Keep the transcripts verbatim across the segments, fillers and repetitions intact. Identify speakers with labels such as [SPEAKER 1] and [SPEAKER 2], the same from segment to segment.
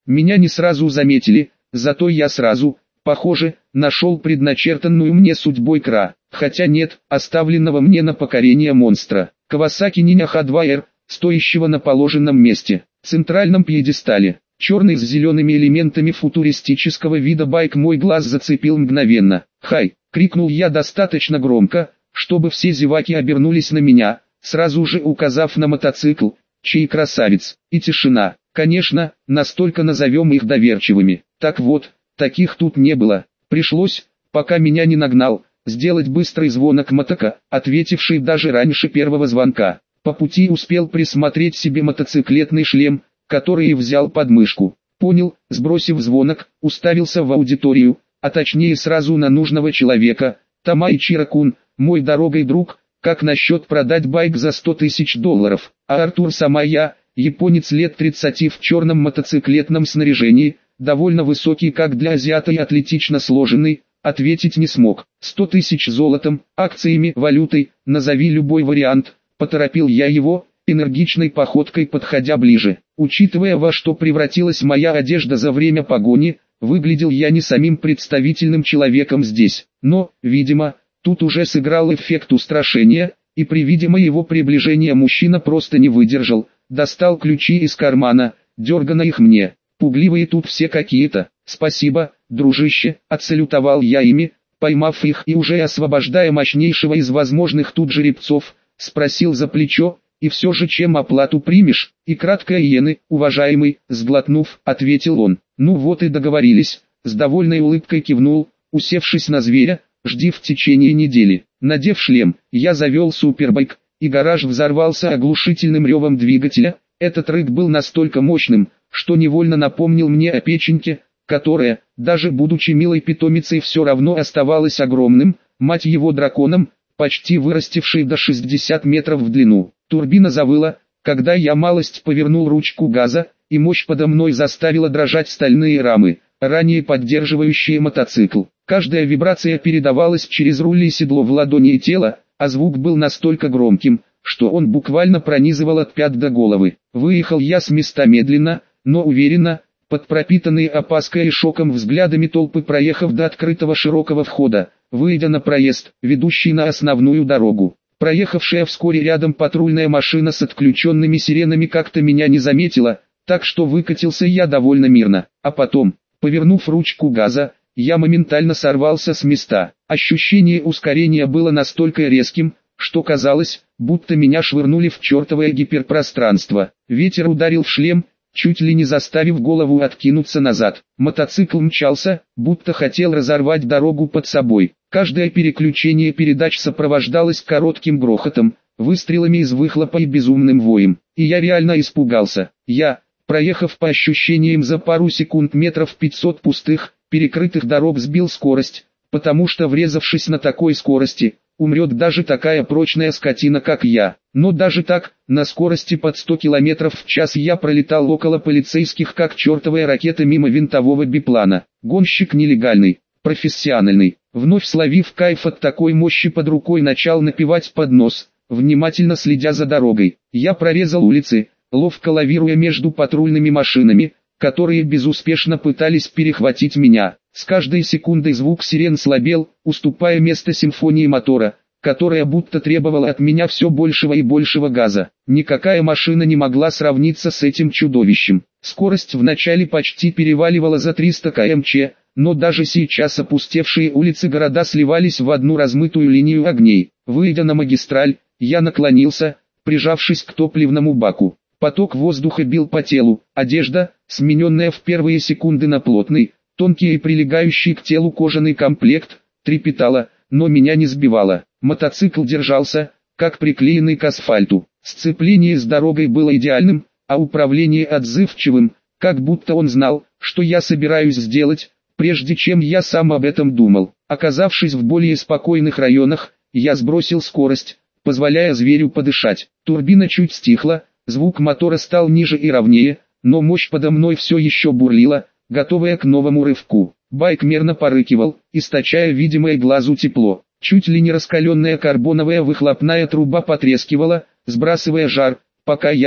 [SPEAKER 1] Меня не сразу заметили, зато я сразу, похоже, нашел предначертанную мне судьбой Кра, хотя нет, оставленного мне на покорение монстра. Кавасаки Ninja эйч два эр, стоящего на положенном месте, центральном пьедестале. Черный с зелеными элементами футуристического вида байк мой глаз зацепил мгновенно. «Хай!» — крикнул я достаточно громко, чтобы все зеваки обернулись на меня, сразу же указав на мотоцикл, чей красавец, и тишина. Конечно, настолько назовем их доверчивыми. Так вот, таких тут не было. Пришлось, пока меня не нагнал, сделать быстрый звонок мотока, ответивший даже раньше первого звонка. По пути успел присмотреть себе мотоциклетный шлем, который и взял под мышку. Понял, сбросив звонок, уставился в аудиторию, а точнее сразу на нужного человека. Тамаичи-ра-кун, мой дорогой друг, как насчет продать байк за сто тысяч долларов? А Артур Самая, японец лет тридцати в черном мотоциклетном снаряжении, довольно высокий как для азиата и атлетично сложенный, ответить не смог. сто тысяч золотом, акциями, валютой, назови любой вариант, поторопил я его, энергичной походкой подходя ближе. Учитывая, во что превратилась моя одежда за время погони, выглядел я не самим представительным человеком здесь. Но, видимо, тут уже сыграл эффект устрашения, и при виде моего приближения мужчина просто не выдержал, достал ключи из кармана, дергано их мне. Пугливые тут все какие-то. Спасибо, дружище, отсалютовал я ими, поймав их и уже освобождая мощнейшего из возможных тут жеребцов, спросил за плечо, и все же чем оплату примешь? И краткое иены, уважаемый, сглотнув, ответил он. Ну вот и договорились, с довольной улыбкой кивнул, усевшись на зверя, жди в течение недели. Надев шлем, я завел супербайк, и гараж взорвался оглушительным ревом двигателя. Этот рык был настолько мощным, что невольно напомнил мне о печеньке, которая, даже будучи милой питомицей, все равно оставалась огромным, мать его драконом, почти вырастившей до шестидесяти метров в длину. Турбина завыла, когда я малость повернул ручку газа, и мощь подо мной заставила дрожать стальные рамы, ранее поддерживающие мотоцикл. Каждая вибрация передавалась через руль и седло в ладони и тело, а звук был настолько громким, что он буквально пронизывал от пят до головы. Выехал я с места медленно, но уверенно, под пропитанные опаской и шоком взглядами толпы, проехав до открытого широкого входа, выйдя на проезд, ведущий на основную дорогу. Проехавшая вскоре рядом патрульная машина с отключенными сиренами как-то меня не заметила, так что выкатился я довольно мирно. А потом, повернув ручку газа, я моментально сорвался с места. Ощущение ускорения было настолько резким, что казалось, будто меня швырнули в чертовое гиперпространство. Ветер ударил в шлем, чуть ли не заставив голову откинуться назад. Мотоцикл мчался, будто хотел разорвать дорогу под собой. Каждое переключение передач сопровождалось коротким грохотом, выстрелами из выхлопа и безумным воем. И я реально испугался. Я, проехав по ощущениям за пару секунд метров пятьсот пустых, перекрытых дорог, сбил скорость, потому что, врезавшись на такой скорости, умрет даже такая прочная скотина, как я. Но даже так, на скорости под сто километров в час я пролетал около полицейских как чертовая ракета мимо винтового биплана. Гонщик нелегальный, профессиональный. Вновь словив кайф от такой мощи под рукой, начал напевать под нос, внимательно следя за дорогой. Я прорезал улицы, ловко лавируя между патрульными машинами, которые безуспешно пытались перехватить меня. С каждой секундой звук сирен слабел, уступая место симфонии мотора, которая будто требовала от меня все большего и большего газа. Никакая машина не могла сравниться с этим чудовищем. Скорость вначале почти переваливала за триста километров в час, но даже сейчас опустевшие улицы города сливались в одну размытую линию огней. Выйдя на магистраль, я наклонился, прижавшись к топливному баку. Поток воздуха бил по телу, одежда, смененная в первые секунды на плотный, тонкий и прилегающий к телу кожаный комплект, трепетала, но меня не сбивала. Мотоцикл держался, как приклеенный к асфальту. Сцепление с дорогой было идеальным, а управление отзывчивым, как будто он знал, что я собираюсь сделать, прежде чем я сам об этом думал. Оказавшись в более спокойных районах, я сбросил скорость, позволяя зверю подышать. Турбина чуть стихла, звук мотора стал ниже и ровнее, но мощь подо мной все еще бурлила, готовая к новому рывку. Байк мерно порыкивал, источая видимое глазу тепло. Чуть ли не раскаленная карбоновая выхлопная труба потрескивала, сбрасывая жар, пока я,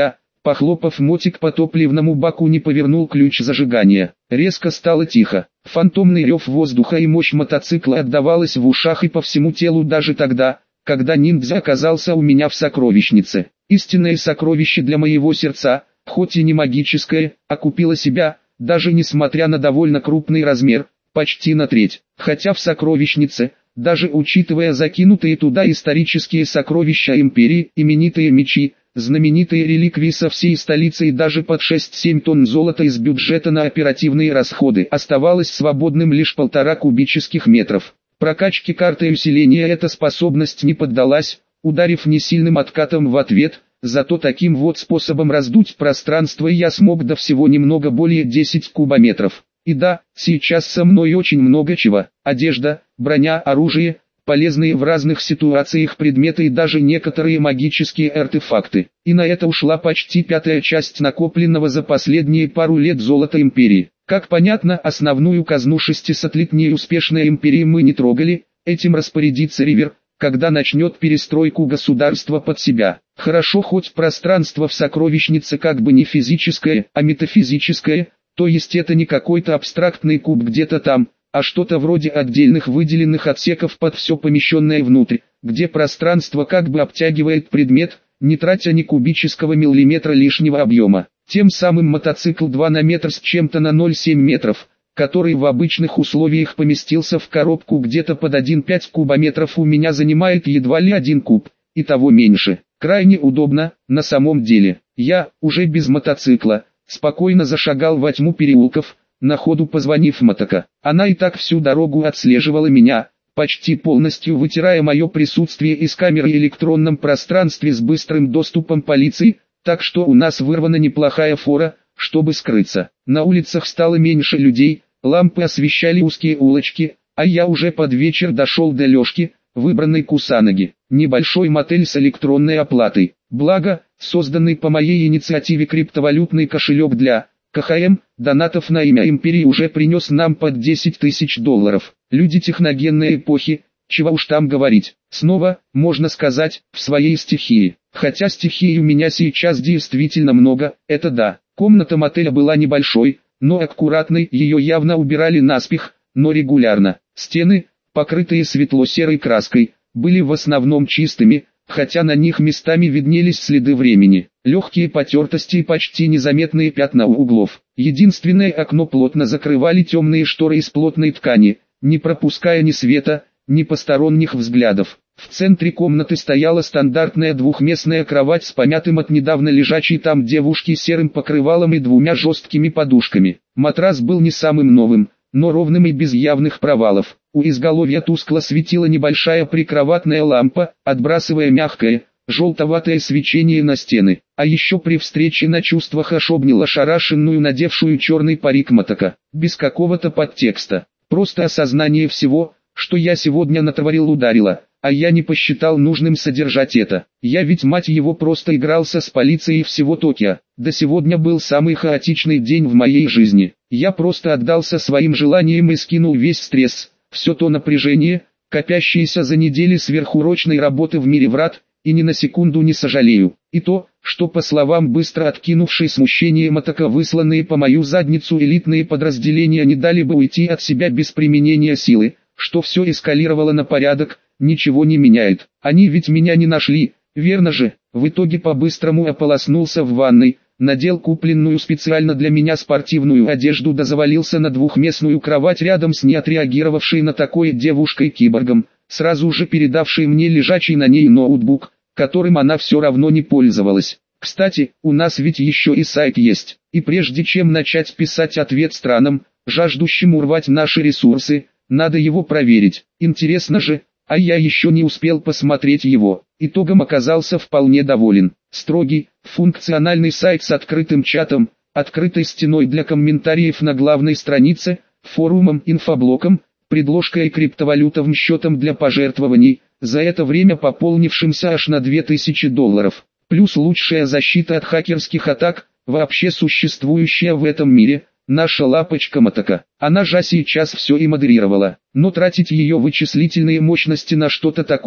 [SPEAKER 1] Похлопав мотик по топливному баку, не повернул ключ зажигания. Резко стало тихо. Фантомный рев воздуха и мощь мотоцикла отдавалась в ушах и по всему телу даже тогда, когда ниндзя оказался у меня в сокровищнице. Истинное сокровище для моего сердца, хоть и не магическое, окупило себя, даже несмотря на довольно крупный размер, почти на треть. Хотя в сокровищнице, даже учитывая закинутые туда исторические сокровища империи, именитые мечи, знаменитые реликвии со всей столицы и даже под шесть-семь тонн золота из бюджета на оперативные расходы, оставалось свободным лишь полтора кубических метров. Прокачке карты усиления эта способность не поддалась, ударив несильным откатом в ответ, зато таким вот способом раздуть пространство я смог до всего немного более десять кубометров. И да, сейчас со мной очень много чего: одежда, броня, оружие, полезные в разных ситуациях предметы и даже некоторые магические артефакты. И на это ушла почти пятая часть накопленного за последние пару лет золота империи. Как понятно, основную казну шестисотлетней успешной империи мы не трогали, этим распорядится Ривер, когда начнет перестройку государства под себя. Хорошо, хоть пространство в сокровищнице как бы не физическое, а метафизическое, то есть это не какой-то абстрактный куб где-то там, а что-то вроде отдельных выделенных отсеков под все помещенное внутрь, где пространство как бы обтягивает предмет, не тратя ни кубического миллиметра лишнего объема. Тем самым мотоцикл два на метр с чем-то на ноль целых семь метров, который в обычных условиях поместился в коробку где-то под один целых пять кубометров, у меня занимает едва ли один куб, и того меньше. Крайне удобно, на самом деле. Я, уже без мотоцикла, спокойно зашагал во тьму переулков, на ходу позвонив Мотока. Она и так всю дорогу отслеживала меня, почти полностью вытирая мое присутствие из камеры в электронном пространстве с быстрым доступом полиции, так что у нас вырвана неплохая фора, чтобы скрыться. На улицах стало меньше людей, лампы освещали узкие улочки, а я уже под вечер дошел до Лешки, выбранной Кусанаги. Небольшой мотель с электронной оплатой. Благо, созданный по моей инициативе криптовалютный кошелек для КХМ, донатов на имя империи уже принес нам под десять тысяч долларов. Люди техногенной эпохи, чего уж там говорить, снова, можно сказать, в своей стихии. Хотя стихий у меня сейчас действительно много, это да. Комната мотеля была небольшой, но аккуратной, ее явно убирали наспех, но регулярно. Стены, покрытые светло-серой краской, были в основном чистыми, хотя на них местами виднелись следы времени. Легкие потертости и почти незаметные пятна у углов. Единственное окно плотно закрывали темные шторы из плотной ткани, не пропуская ни света, ни посторонних взглядов. В центре комнаты стояла стандартная двухместная кровать с помятым от недавно лежачей там девушки серым покрывалом и двумя жесткими подушками. Матрас был не самым новым, но ровным и без явных провалов. У изголовья тускло светила небольшая прикроватная лампа, отбрасывая мягкое, желтоватое свечение на стены. А еще при встрече на чувствах аж обнял ошарашенную, надевшую черный парик Мотока. Без какого-то подтекста. Просто осознание всего, что я сегодня натворил, ударило. А я не посчитал нужным содержать это. Я ведь, мать его, просто игрался с полицией всего Токио. Да сегодня был самый хаотичный день в моей жизни. Я просто отдался своим желаниям и скинул весь стресс, все то напряжение, копящееся за недели сверхурочной работы в мире врат, и ни на секунду не сожалею. И то, что по словам быстро откинувшей смущение Мотока высланные по мою задницу элитные подразделения не дали бы уйти от себя без применения силы, что все эскалировало на порядок, ничего не меняет. Они ведь меня не нашли, верно же? В итоге по-быстрому ополоснулся в ванной, надел купленную специально для меня спортивную одежду да завалился на двухместную кровать рядом с неотреагировавшей на такое девушкой-киборгом, сразу же передавшей мне лежачий на ней ноутбук, которым она все равно не пользовалась. Кстати, у нас ведь еще и сайт есть, и прежде чем начать писать ответ странам, жаждущим урвать наши ресурсы, надо его проверить. Интересно же, а я еще не успел посмотреть его. Итогом оказался вполне доволен. Строгий, функциональный сайт с открытым чатом, открытой стеной для комментариев на главной странице, форумом, инфоблоком, предложкой и криптовалютовым счетом для пожертвований, за это время пополнившимся аж на две тысячи долларов. Плюс лучшая защита от хакерских атак, вообще существующая в этом мире. Наша лапочка Мотока, она же сейчас все и модерировала, но тратить ее вычислительные мощности на что-то такое,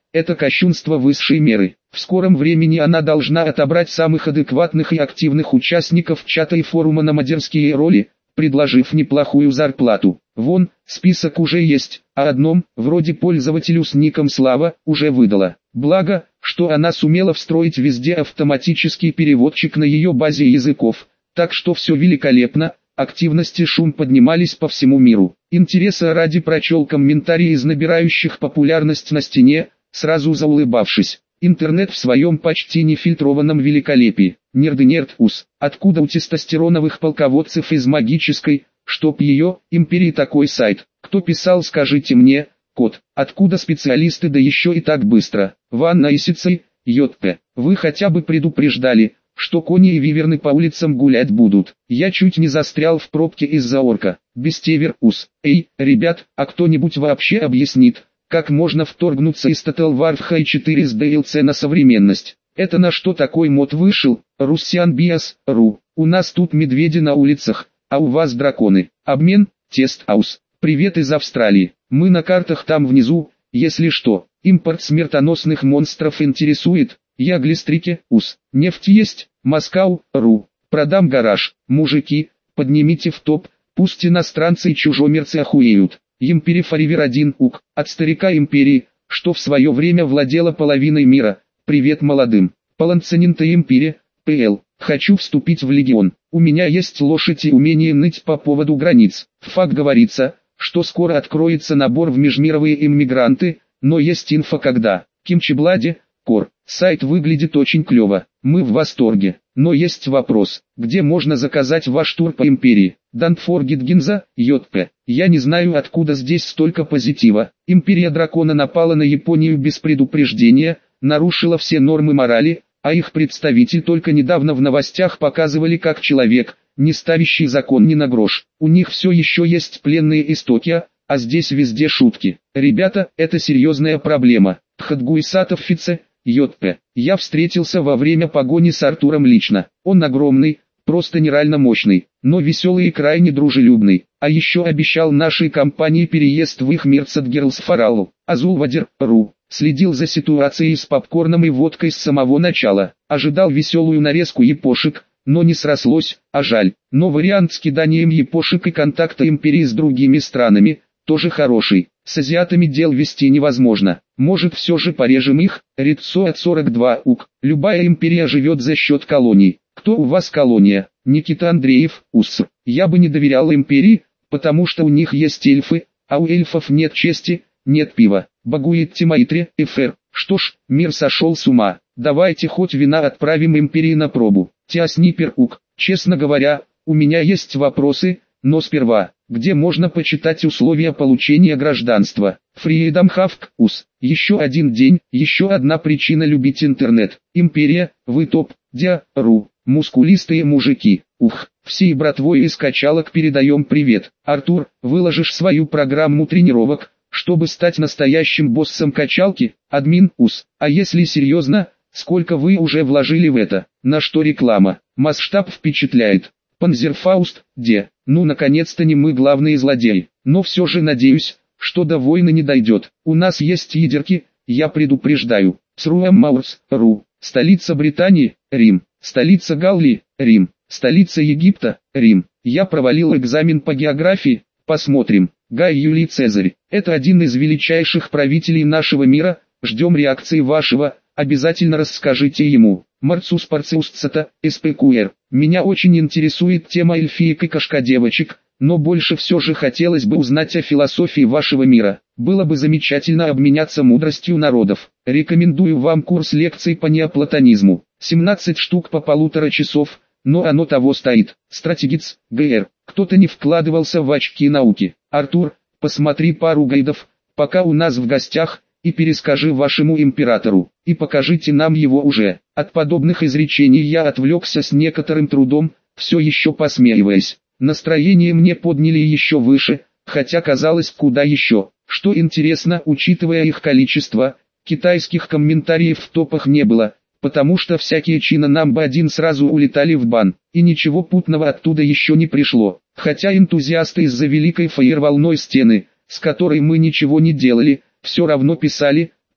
[SPEAKER 1] это кощунство высшей меры. В скором времени она должна отобрать самых адекватных и активных участников чата и форума на модерские роли, предложив неплохую зарплату. Вон, список уже есть, а одном, вроде пользователю с ником Слава, уже выдала. Благо, что она сумела встроить везде автоматический переводчик на ее базе языков, так что все великолепно, активность и шум поднимались по всему миру. Интереса ради прочел комментарии из набирающих популярность на стене, сразу заулыбавшись. Интернет в своем почти нефильтрованном великолепии. Нерды-нерд-ус. Откуда у тестостероновых полководцев из магической, чтоб ее, империи такой сайт? Кто писал, скажите мне, код. Откуда специалисты, да еще и так быстро? Ванна Исицей, Йотпе. Вы хотя бы предупреждали, что кони и виверны по улицам гулять будут. Я чуть не застрял в пробке из-за орка. Бестевер-ус. Эй, ребят, а кто-нибудь вообще объяснит, как можно вторгнуться из Total War в Хай четыре с ди эл си на современность? Это на что такой мод вышел? Russian Bias, ру. У нас тут медведи на улицах, а у вас драконы. Обмен, тест-аус. Привет из Австралии. Мы на картах там внизу, если что. Импорт смертоносных монстров интересует. Я глистрике, ус. Нефть есть, Москау, ру. Продам гараж. Мужики, поднимите в топ, пусть иностранцы и чужомерцы охуеют. Империя Форивер один ук, от старика империи, что в свое время владела половиной мира. Привет молодым. Паланцининта империя, ПЛ. Хочу вступить в легион. У меня есть лошадь и умение ныть по поводу границ. Факт говорится, что скоро откроется набор в межмировые иммигранты, но есть инфа когда. Кимчибладе, Кор. Сайт выглядит очень клево. Мы в восторге. Но есть вопрос, где можно заказать ваш тур по империи? Don't forget Ginza, Йотпе. Я не знаю, откуда здесь столько позитива. Империя дракона напала на Японию без предупреждения, нарушила все нормы морали, а их представитель только недавно в новостях показывали как человек, не ставящий закон ни на грош. У них все еще есть пленные из Токио, а здесь везде шутки. Ребята, это серьезная проблема. Тхадгуисатов Фице, Йотпе. Я встретился во время погони с Артуром лично. Он огромный, просто нереально мощный, но веселый и крайне дружелюбный. А еще обещал нашей компании переезд в их мир Цадгерлс Фаралу. Азулвадер, ру. Следил за ситуацией с попкорном и водкой с самого начала. Ожидал веселую нарезку япошек, но не срослось, а жаль. Но вариант с киданием япошек и контакта империи с другими странами, тоже хороший. С азиатами дел вести невозможно. Может, все же порежем их? Рицо сорок два ук. Любая империя живет за счет колоний. Кто у вас колония? Никита Андреев, УС. Я бы не доверял империи, потому что у них есть эльфы, а у эльфов нет чести, нет пива. Багует Тимаитре, Эфер. Что ж, мир сошел с ума. Давайте хоть вина отправим империи на пробу. Тиаснипер ук. Честно говоря, у меня есть вопросы, но сперва, где можно почитать условия получения гражданства? Freedom Havk, ус. Еще один день, еще одна причина любить интернет. Империя, вы топ, дя, ру. Мускулистые мужики. Ух, всей братвой из качалок передаем привет. Артур, выложишь свою программу тренировок, чтобы стать настоящим боссом качалки? Админ, ус. А если серьезно, сколько вы уже вложили в это? На что реклама? Масштаб впечатляет. Панзерфауст, де. Ну наконец-то не мы главные злодеи. Но все же надеюсь, что до войны не дойдет. У нас есть ядерки, я предупреждаю. Сруэм Маурс, ру. Столица Британии, Рим. Столица Галлии, Рим. Столица Египта, Рим. Я провалил экзамен по географии, посмотрим. Гай Юлий Цезарь. Это один из величайших правителей нашего мира, ждем реакции вашего, обязательно расскажите ему. Марцус Парциусцета, СПКУР. Меня очень интересует тема эльфиек и кошкодевочек, но больше все же хотелось бы узнать о философии вашего мира. Было бы замечательно обменяться мудростью народов. Рекомендую вам курс лекций по неоплатонизму. семнадцать штук по полутора часов, но оно того стоит. Стратегиц, ГР. Кто-то не вкладывался в очки науки. Артур, посмотри пару гайдов, пока у нас в гостях, и перескажи вашему императору, и покажите нам его уже. От подобных изречений я отвлекся с некоторым трудом, все еще посмеиваясь. Настроение мне подняли еще выше, хотя казалось куда еще. Что интересно, учитывая их количество, китайских комментариев в топах не было, потому что всякие чина намба один сразу улетали в бан, и ничего путного оттуда еще не пришло. Хотя энтузиасты из-за великой фаерволной стены, с которой мы ничего не делали, все равно писали,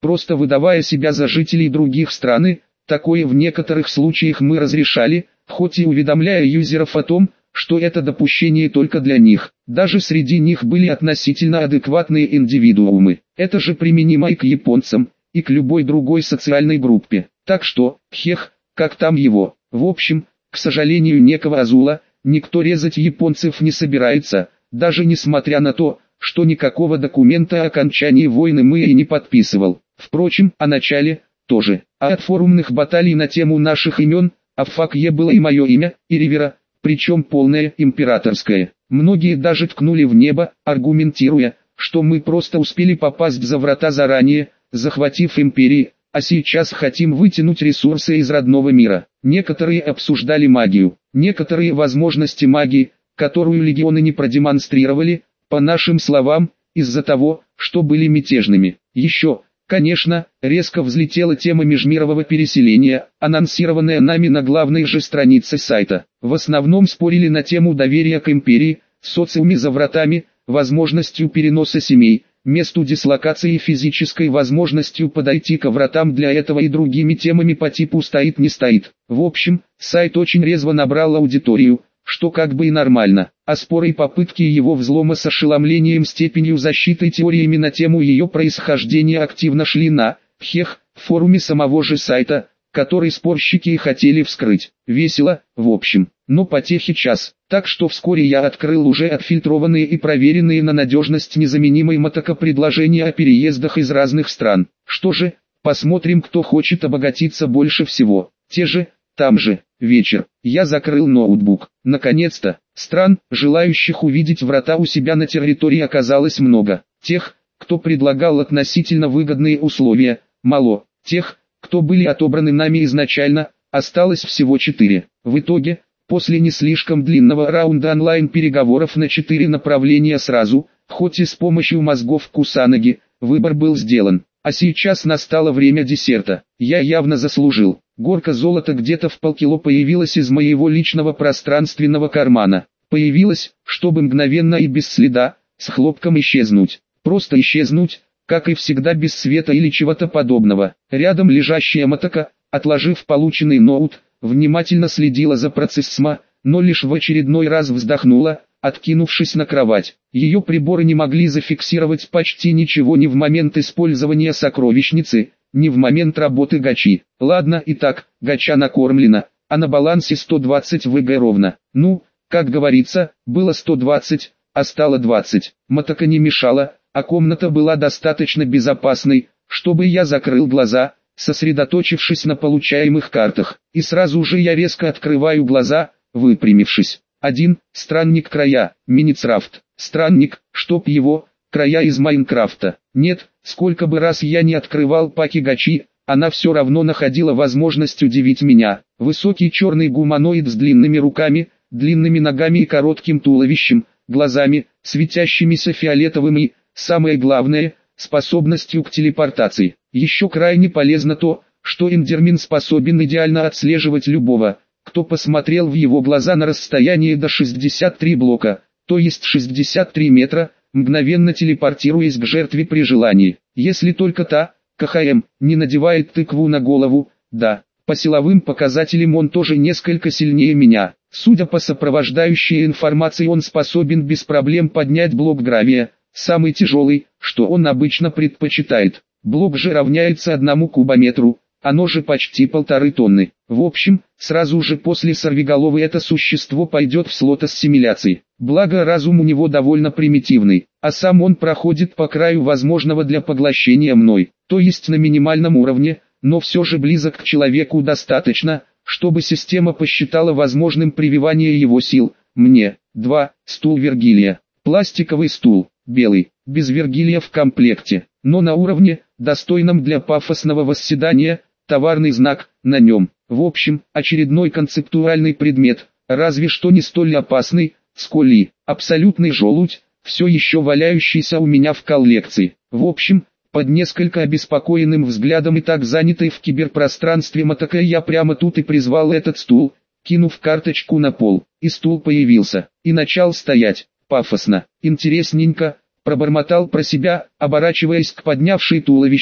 [SPEAKER 1] просто выдавая себя за жителей других стран. Такое в некоторых случаях мы разрешали, хоть и уведомляя юзеров о том, что это допущение только для них. Даже среди них были относительно адекватные индивидуумы. Это же применимо и к японцам, и к любой другой социальной группе. Так что, хех, как там его. В общем, к сожалению, некого Азула, никто резать японцев не собирается, даже несмотря на то, что никакого документа о окончании войны мы и не подписывал. Впрочем, о начале тоже. А от форумных баталий на тему наших имен, а в факье было и мое имя, и Ривера, причем полное императорское. Многие даже ткнули в небо, аргументируя, что мы просто успели попасть за врата заранее, захватив империи, а сейчас хотим вытянуть ресурсы из родного мира. Некоторые обсуждали магию, некоторые возможности магии, которую легионы не продемонстрировали, по нашим словам, из-за того, что были мятежными. Еще, конечно, резко взлетела тема межмирового переселения, анонсированная нами на главной же странице сайта. В основном спорили на тему доверия к империи, социуме за вратами, возможностью переноса семей, месту дислокации и физической возможностью подойти к вратам для этого и другими темами по типу стоит не стоит. В общем, сайт очень резво набрал аудиторию, что как бы и нормально, а споры и попытки его взлома с ошеломлением степенью защиты и теориями на тему ее происхождения активно шли на хех форуме самого же сайта, который спорщики и хотели вскрыть. Весело, в общем, но потехи час, так что вскоре я открыл уже отфильтрованные и проверенные на надежность незаменимые мотока предложения о переездах из разных стран. Что же, посмотрим, кто хочет обогатиться больше всего. Те же, там же, вечер. Я закрыл ноутбук. Наконец-то, стран, желающих увидеть врата у себя на территории оказалось много. Тех, кто предлагал относительно выгодные условия, мало. Тех, кто были отобраны нами изначально, осталось всего четыре. В итоге, после не слишком длинного раунда онлайн-переговоров на четыре направления сразу, хоть и с помощью мозгов Кусанаги, выбор был сделан. А сейчас настало время десерта. Я явно заслужил. Горка золота где-то в полкило появилась из моего личного пространственного кармана. Появилась, чтобы мгновенно и без следа, с хлопком исчезнуть. Просто исчезнуть, как и всегда без света или чего-то подобного. Рядом лежащая мотока, отложив полученный ноут, внимательно следила за процессом, но лишь в очередной раз вздохнула, откинувшись на кровать. Ее приборы не могли зафиксировать почти ничего ни в момент использования сокровищницы, ни в момент работы гачи. Ладно и так, гача накормлена, а на балансе сто двадцать ВГ ровно. Ну, как говорится, было сто двадцать, а стало двадцать. Мотока не мешала, а комната была достаточно безопасной, чтобы я закрыл глаза, сосредоточившись на получаемых картах. И сразу же я резко открываю глаза, выпрямившись. Один, странник края, Миницрафт. Странник, чтоб его, края из Майнкрафта. Нет, сколько бы раз я не открывал паки гачи, она все равно находила возможность удивить меня. Высокий черный гуманоид с длинными руками, длинными ногами и коротким туловищем, глазами, светящимися фиолетовым и, самое главное, способностью к телепортации. Еще крайне полезно то, что Эндермин способен идеально отслеживать любого, кто посмотрел в его глаза на расстоянии до шестидесяти трёх блока, то есть шестьдесят три метра, мгновенно телепортируясь к жертве при желании. Если только та, КХМ, не надевает тыкву на голову, да, по силовым показателям он тоже несколько сильнее меня. Судя по сопровождающей информации, он способен без проблем поднять блок гравия, самый тяжелый, что он обычно предпочитает. Блок же равняется одному кубометру, оно же почти полторы тонны. В общем, сразу же после сорвиголовы это существо пойдет в слот ассимиляции. Благо разум у него довольно примитивный, а сам он проходит по краю возможного для поглощения мной, то есть на минимальном уровне, но все же близок к человеку достаточно, чтобы система посчитала возможным прививание его сил. Мне. два. Стул Вергилия. Пластиковый стул, белый, без Вергилия в комплекте, но на уровне, достойном для пафосного восседания, товарный знак на нем. В общем, очередной концептуальный предмет, разве что не столь опасный, сколь и абсолютный желудь, все еще валяющийся у меня в коллекции. В общем, под несколько обеспокоенным взглядом и так занятой в киберпространстве мотока я прямо тут и призвал этот стул, кинув карточку на пол, и стул появился, и начал стоять, пафосно, интересненько, пробормотал про себя, оборачиваясь к поднявшей туловище,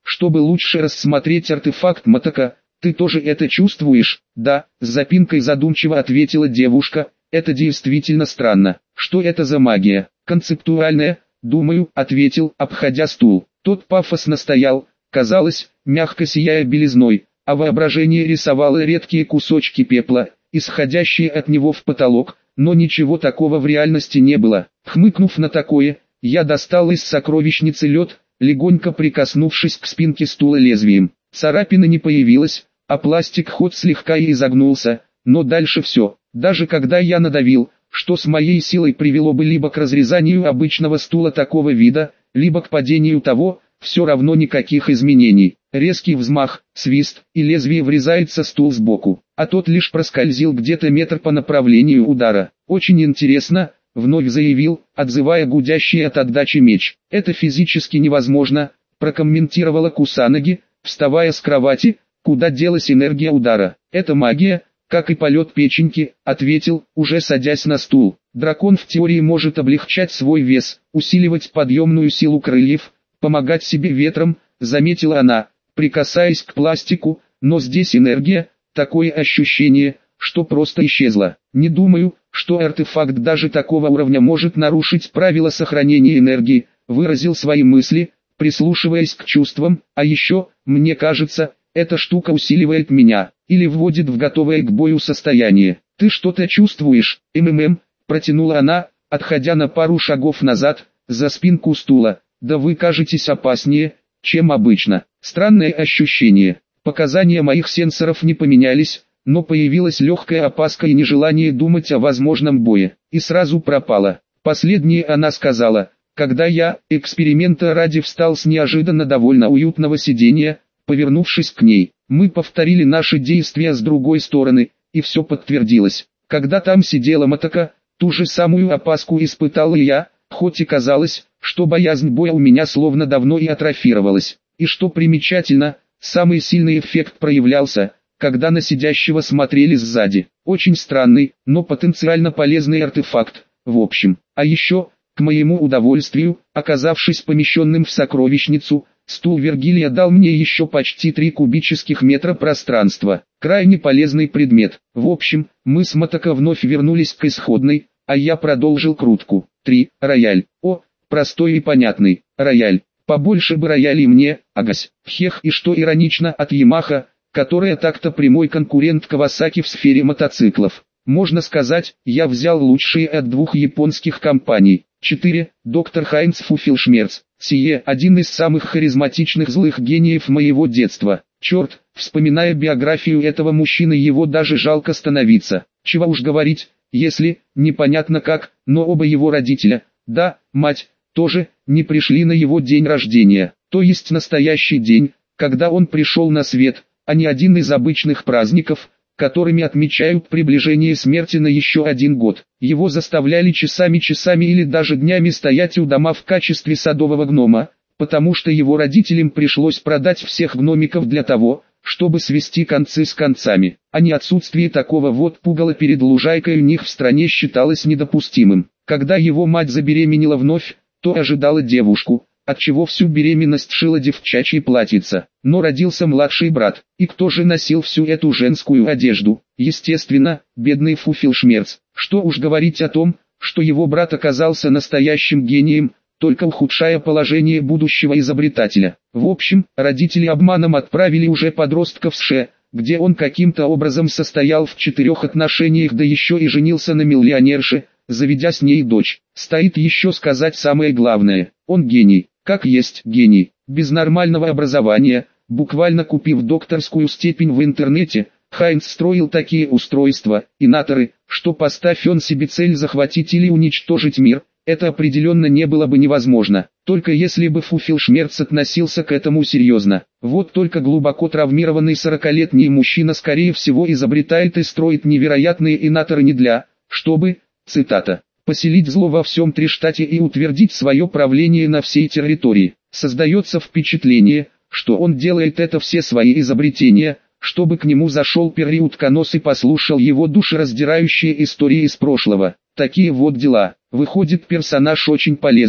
[SPEAKER 1] чтобы лучше рассмотреть артефакт Мотока. Ты тоже это чувствуешь? Да, с запинкой задумчиво ответила девушка. Это действительно странно. Что это за магия? Концептуальная, думаю, ответил, обходя стул. Тот пафосно стоял, казалось, мягко сияя белизной, а воображение рисовало редкие кусочки пепла, исходящие от него в потолок, но ничего такого в реальности не было. Хмыкнув на такое, я достал из сокровищницы лед, легонько прикоснувшись к спинке стула лезвием. Царапины не появилась, а пластик хоть слегка и изогнулся, но дальше все. Даже когда я надавил, что с моей силой привело бы либо к разрезанию обычного стула такого вида, либо к падению того, все равно никаких изменений. Резкий взмах, свист, и лезвие врезается в стул сбоку, а тот лишь проскользил где-то метр по направлению удара. Очень интересно, вновь заявил, отзывая гудящий от отдачи меч. Это физически невозможно, прокомментировала Кусанаги, вставая с кровати. Куда делась энергия удара? Это магия, как и полет печеньки, ответил, уже садясь на стул. Дракон в теории может облегчать свой вес, усиливать подъемную силу крыльев, помогать себе ветром, заметила она, прикасаясь к пластику, но здесь энергия, такое ощущение, что просто исчезла. Не думаю, что артефакт даже такого уровня может нарушить правила сохранения энергии, выразил свои мысли, прислушиваясь к чувствам, а еще, мне кажется, эта штука усиливает меня, или вводит в готовое к бою состояние. Ты что-то чувствуешь, МММ, протянула она, отходя на пару шагов назад, за спинку стула. Да вы кажетесь опаснее, чем обычно. Странное ощущение. Показания моих сенсоров не поменялись, но появилась легкая опаска и нежелание думать о возможном бое. И сразу пропала. Последнее она сказала, когда я, эксперимента ради, встал с неожиданно довольно уютного сиденья, повернувшись к ней. Мы повторили наши действия с другой стороны, и все подтвердилось. Когда там сидела Мотока, ту же самую опаску испытал и я, хоть и казалось, что боязнь боя у меня словно давно и атрофировалась. И что примечательно, самый сильный эффект проявлялся, когда на сидящего смотрели сзади. Очень странный, но потенциально полезный артефакт, в общем. А еще, к моему удовольствию, оказавшись помещенным в сокровищницу, стул Вергилия дал мне еще почти три кубических метра пространства. Крайне полезный предмет. В общем, мы с Мотока вновь вернулись к исходной, а я продолжил крутку. три. Рояль. О, простой и понятный. Рояль. Побольше бы роялей мне, агась. Хех, и что иронично, от Ямаха, которая так-то прямой конкурент Кавасаки в сфере мотоциклов. Можно сказать, я взял лучшие от двух японских компаний. четыре. Доктор Хайнц Фуфелшмерц. Сие один из самых харизматичных злых гениев моего детства. Черт, вспоминая биографию этого мужчины, его даже жалко становиться. Чего уж говорить, если, непонятно как, но оба его родителя, да, мать, тоже, не пришли на его день рождения. То есть настоящий день, когда он пришел на свет, а не один из обычных праздников, которыми отмечают приближение смерти на еще один год. Его заставляли часами-часами или даже днями стоять у дома в качестве садового гнома, потому что его родителям пришлось продать всех гномиков для того, чтобы свести концы с концами. А не отсутствие такого вот пугала перед лужайкой у них в стране считалось недопустимым. Когда его мать забеременела вновь, то ожидала девушку, отчего всю беременность шила девчачьи платьица. Но родился младший брат, и кто же носил всю эту женскую одежду? Естественно, бедный Фуфелшмерц. Что уж говорить о том, что его брат оказался настоящим гением, только ухудшая положение будущего изобретателя. В общем, родители обманом отправили уже подростка в США, где он каким-то образом состоял в четырех отношениях, да еще и женился на миллионерше, заведя с ней дочь. Стоит еще сказать самое главное, он гений, как есть гений, без нормального образования, буквально купив докторскую степень в интернете, Хайнц строил такие устройства, инаторы, что поставь он себе цель захватить или уничтожить мир, это определенно не было бы невозможно, только если бы Фуфелшмерц относился к этому серьезно. Вот только глубоко травмированный сорокалетний мужчина скорее всего изобретает и строит невероятные инаторы не для, чтобы, цитата, «поселить зло во всем Триштате и утвердить свое правление на всей территории». Создается впечатление, что он делает это все свои изобретения, чтобы к нему зашел переутконос и послушал его душераздирающие истории из прошлого. Такие вот дела. Выходит, персонаж очень полезный.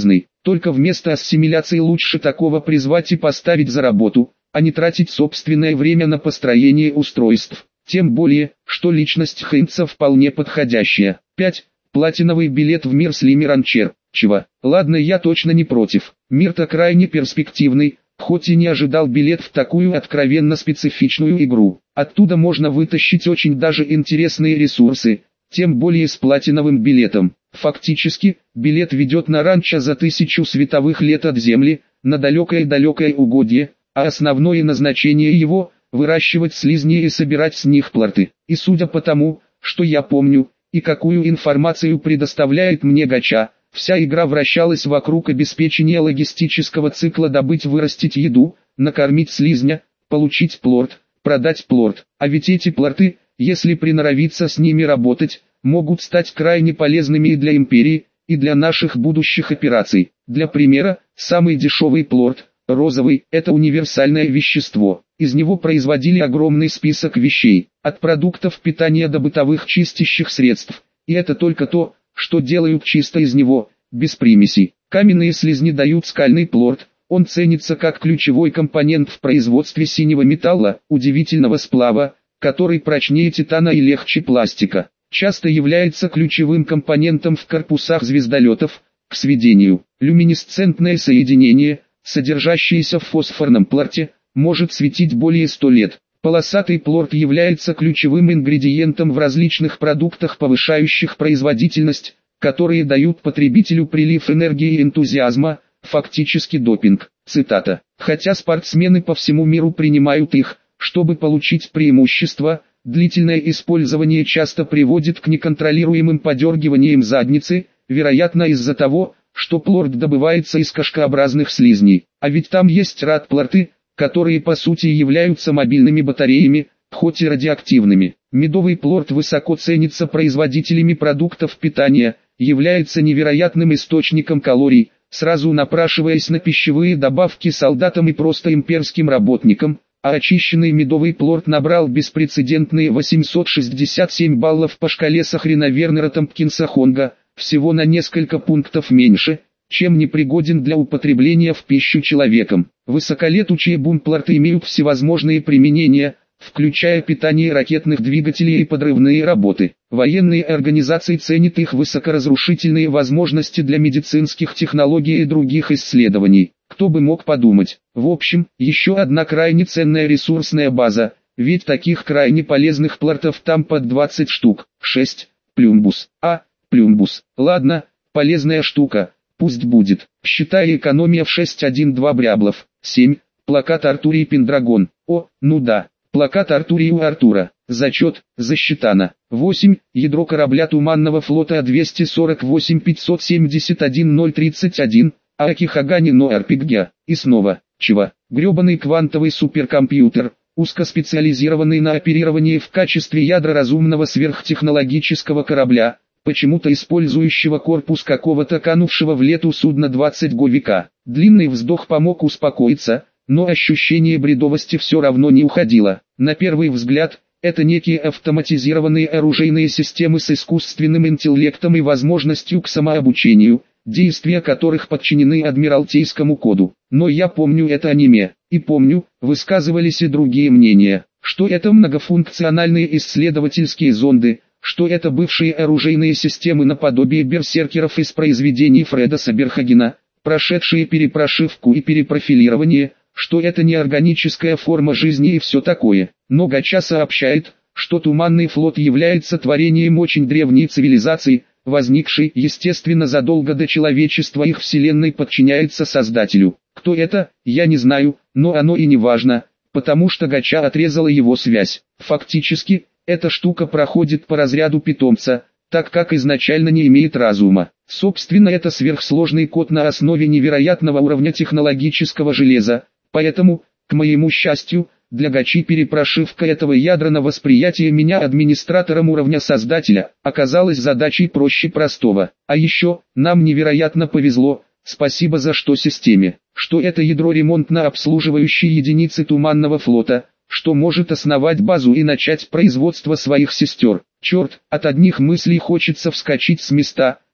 [SPEAKER 1] Только вместо ассимиляции лучше такого призвать и поставить за работу, а не тратить собственное время на построение устройств. Тем более, что личность Хейнца вполне подходящая. пять. Платиновый билет в мир Слими Ранчер. Чего? Ладно, я точно не против. Мир-то крайне перспективный, хоть и не ожидал билет в такую откровенно специфичную игру. Оттуда можно вытащить очень даже интересные ресурсы, тем более с платиновым билетом. Фактически, билет ведет на ранчо за тысячу световых лет от Земли, на далекое-далекое угодье, а основное назначение его – выращивать слизни и собирать с них плоты. И судя по тому, что я помню, и какую информацию предоставляет мне гача, вся игра вращалась вокруг обеспечения логистического цикла: добыть, вырастить еду, накормить слизня, получить плорт, продать плорт. А ведь эти плорты, если приноровиться с ними работать, могут стать крайне полезными и для империи, и для наших будущих операций. Для примера, самый дешевый плорт, розовый, это универсальное вещество. Из него производили огромный список вещей, от продуктов питания до бытовых чистящих средств. И это только то, что делают чисто из него, без примесей. Каменные слизни дают скальный плорт, он ценится как ключевой компонент в производстве синего металла, удивительного сплава, который прочнее титана и легче пластика. Часто является ключевым компонентом в корпусах звездолетов. К сведению, люминесцентное соединение, содержащееся в фосфорном плорте, может светить более ста лет. Полосатый плорт является ключевым ингредиентом в различных продуктах, повышающих производительность, которые дают потребителю прилив энергии и энтузиазма, фактически допинг. Цитата. Хотя спортсмены по всему миру принимают их, чтобы получить преимущество, длительное использование часто приводит к неконтролируемым подергиваниям задницы, вероятно из-за того, что плорт добывается из кашкообразных слизней. А ведь там есть радплорты, которые по сути являются мобильными батареями, хоть и радиоактивными. Медовый плорт высоко ценится производителями продуктов питания, является невероятным источником калорий, сразу напрашиваясь на пищевые добавки солдатам и просто имперским работникам, а очищенный медовый плорт набрал беспрецедентные восемьсот шестьдесят семь баллов по шкале Сахрина-Вернера-Томпкинса-Хонга, всего на несколько пунктов меньше, чем непригоден для употребления в пищу человеком. Высоколетучие бумплорты имеют всевозможные применения, включая питание ракетных двигателей и подрывные работы. Военные организации ценят их высокоразрушительные возможности для медицинских технологий и других исследований. Кто бы мог подумать. В общем, еще одна крайне ценная ресурсная база, ведь таких крайне полезных плортов там под двадцать штук. шесть. Плюмбус. А. Плюмбус. Ладно, полезная штука. Пусть будет. Считая экономия в шесть один два бряблов. семь. Плакат Артурий Пендрагон. О, ну да. Плакат Артурий у Артура. Зачет, засчитано. восемь. Ядро корабля Туманного флота двести сорок восемь пятьсот семьдесят один ноль тридцать один. Аки Хагани Ноарпиггя. И снова. Чего? Гребаный квантовый суперкомпьютер, узкоспециализированный на оперировании в качестве ядра разумного сверхтехнологического корабля, почему-то использующего корпус какого-то канувшего в лету судна двадцать века. Длинный вздох помог успокоиться, но ощущение бредовости все равно не уходило. На первый взгляд, это некие автоматизированные оружейные системы с искусственным интеллектом и возможностью к самообучению, действия которых подчинены адмиралтейскому коду. Но я помню это аниме, и помню, высказывались и другие мнения, что это многофункциональные исследовательские зонды, что это бывшие оружейные системы наподобие берсеркеров из произведений Фреда Саберхагена, прошедшие перепрошивку и перепрофилирование, что это неорганическая форма жизни и все такое. Но Гача сообщает, что Туманный флот является творением очень древней цивилизации, возникшей, естественно, задолго до человечества, их вселенной подчиняется Создателю. Кто это, я не знаю, но оно и не важно, потому что Гача отрезала его связь. Фактически, эта штука проходит по разряду питомца, так как изначально не имеет разума. Собственно, это сверхсложный код на основе невероятного уровня технологического железа, поэтому, к моему счастью, для Гачи перепрошивка этого ядра на восприятие меня администратором уровня Создателя оказалась задачей проще простого. А еще, нам невероятно повезло, спасибо за что системе, что это ядро ремонтно-обслуживающей единицы Туманного флота, что может основать базу и начать производство своих сестер. Черт, от одних мыслей хочется вскочить с места,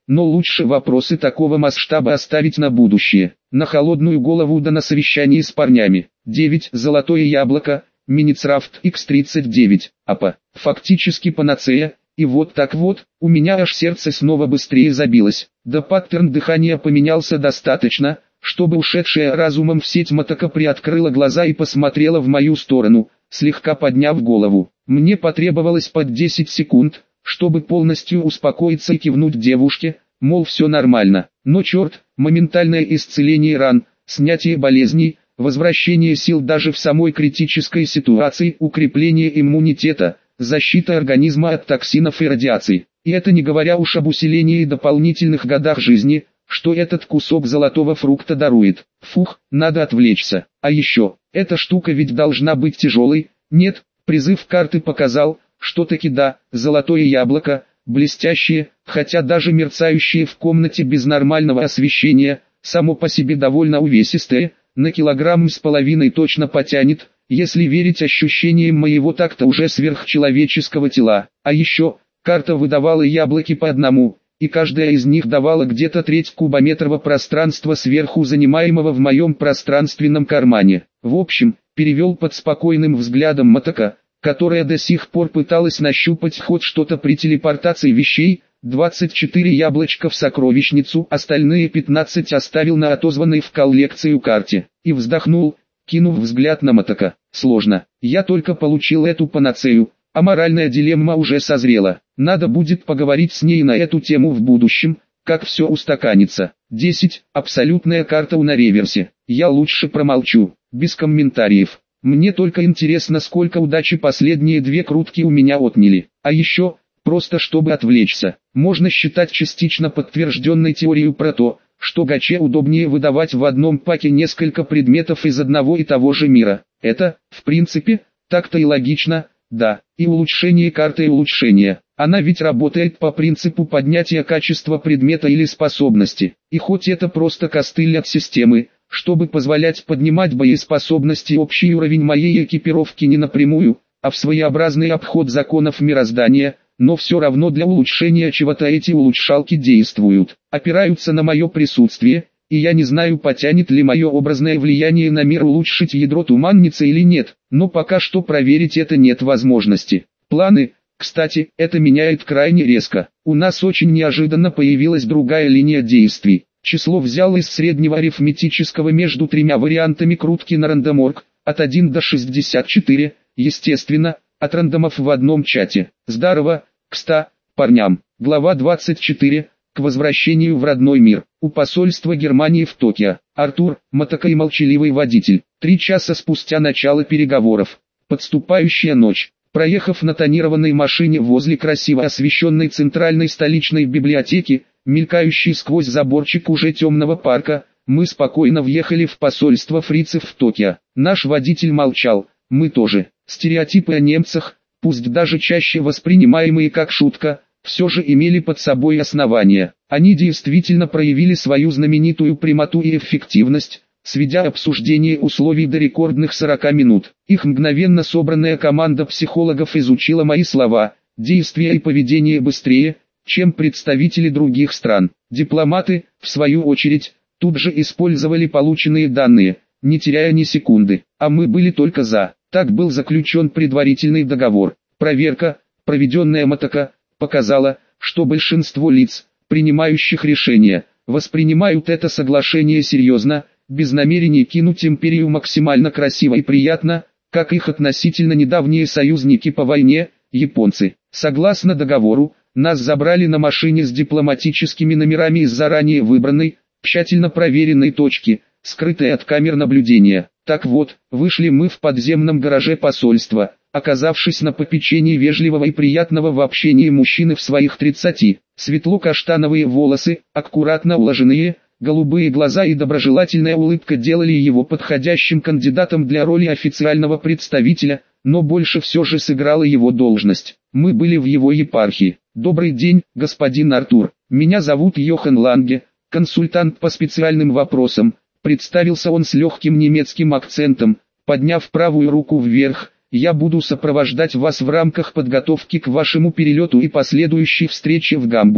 [SPEAKER 1] но лучше вопросы такого масштаба оставить на будущее. На холодную голову да на совещании с парнями. девять. Золотое яблоко, Миницрафт икс тридцать девять, АПА. Фактически панацея, и вот так вот, у меня аж сердце снова быстрее забилось. Да паттерн дыхания поменялся достаточно, чтобы ушедшая разумом в сеть мотока приоткрыла глаза и посмотрела в мою сторону, слегка подняв голову. Мне потребовалось под десять секунд, чтобы полностью успокоиться и кивнуть девушке, мол, все нормально. Но черт, моментальное исцеление ран, снятие болезней, возвращение сил даже в самой критической ситуации, укрепление иммунитета, защита организма от токсинов и радиации. И это не говоря уж об усилении и дополнительных годах жизни, что этот кусок золотого фрукта дарует. Фух, надо отвлечься. А еще, эта штука ведь должна быть тяжелой. Нет, призыв карты показал, что таки да, золотое яблоко, блестящее, хотя даже мерцающее в комнате без нормального освещения, само по себе довольно увесистое, на килограмм с половиной точно потянет, если верить ощущениям моего так-то уже сверхчеловеческого тела. А еще, карта выдавала яблоки по одному, и каждая из них давала где-то треть кубометрового пространства сверху занимаемого в моем пространственном кармане. В общем, перевел под спокойным взглядом мотока, которая до сих пор пыталась нащупать хоть что-то при телепортации вещей, двадцать четыре яблочка в сокровищницу, остальные пятнадцать оставил на отозванной в коллекцию карте, и вздохнул, кинув взгляд на мотока. Сложно, я только получил эту панацею, а моральная дилемма уже созрела. Надо будет поговорить с ней на эту тему в будущем, как все устаканится. десять. Абсолютная карта на реверсе. Я лучше промолчу, без комментариев. Мне только интересно, сколько удачи последние две крутки у меня отняли. А еще, просто чтобы отвлечься, можно считать частично подтвержденной теорию про то, что гаче удобнее выдавать в одном паке несколько предметов из одного и того же мира. Это, в принципе, так-то и логично, да, и улучшение карты и улучшение. Она ведь работает по принципу поднятия качества предмета или способности. И хоть это просто костыль от системы, чтобы позволять поднимать боеспособность и общий уровень моей экипировки не напрямую, а в своеобразный обход законов мироздания, но все равно для улучшения чего-то эти улучшалки действуют, опираются на мое присутствие, и я не знаю, потянет ли мое образное влияние на мир улучшить ядро туманницы или нет, но пока что проверить это нет возможности. Планы, кстати, это меняет крайне резко. У нас очень неожиданно появилась другая линия действий. Число взял из среднего арифметического между тремя вариантами крутки на рандоморг, от один до шестидесяти четырёх, естественно, от рандомов в одном чате. Здорово, к ста парням. Глава двадцать четыре. К возвращению в родной мир. У посольства Германии в Токио. Артур, мотока и молчаливый водитель. Три часа спустя начало переговоров. Подступающая ночь. Проехав на тонированной машине возле красиво освещенной центральной столичной библиотеки, мелькающей сквозь заборчик уже темного парка, мы спокойно въехали в посольство фрицев в Токио. Наш водитель молчал, мы тоже. Стереотипы о немцах, пусть даже чаще воспринимаемые как шутка, все же имели под собой основания. Они действительно проявили свою знаменитую прямоту и эффективность, сведя обсуждение условий до рекордных сорока минут. Их мгновенно собранная команда психологов изучила мои слова, действия и поведение быстрее, чем представители других стран. Дипломаты, в свою очередь, тут же использовали полученные данные, не теряя ни секунды. А мы были только за. Так был заключен предварительный договор. Проверка, проведенная мотока, показала, что большинство лиц, принимающих решения, воспринимают это соглашение серьезно, без намерений кинуть империю максимально красиво и приятно, как их относительно недавние союзники по войне, японцы. Согласно договору, нас забрали на машине с дипломатическими номерами из заранее выбранной, тщательно проверенной точки, скрытой от камер наблюдения. Так вот, вышли мы в подземном гараже посольства, оказавшись на попечении вежливого и приятного в общении мужчины в своих тридцати. Светло-каштановые волосы, аккуратно уложенные, голубые глаза и доброжелательная улыбка делали его подходящим кандидатом для роли официального представителя, но больше все же сыграла его должность. Мы были в его епархии. «Добрый день, господин Артур. Меня зовут Йохан Ланге, консультант по специальным вопросам», представился он с легким немецким акцентом, подняв правую руку вверх. «Я буду сопровождать вас в рамках подготовки к вашему перелету и последующей встрече в Гамбурге.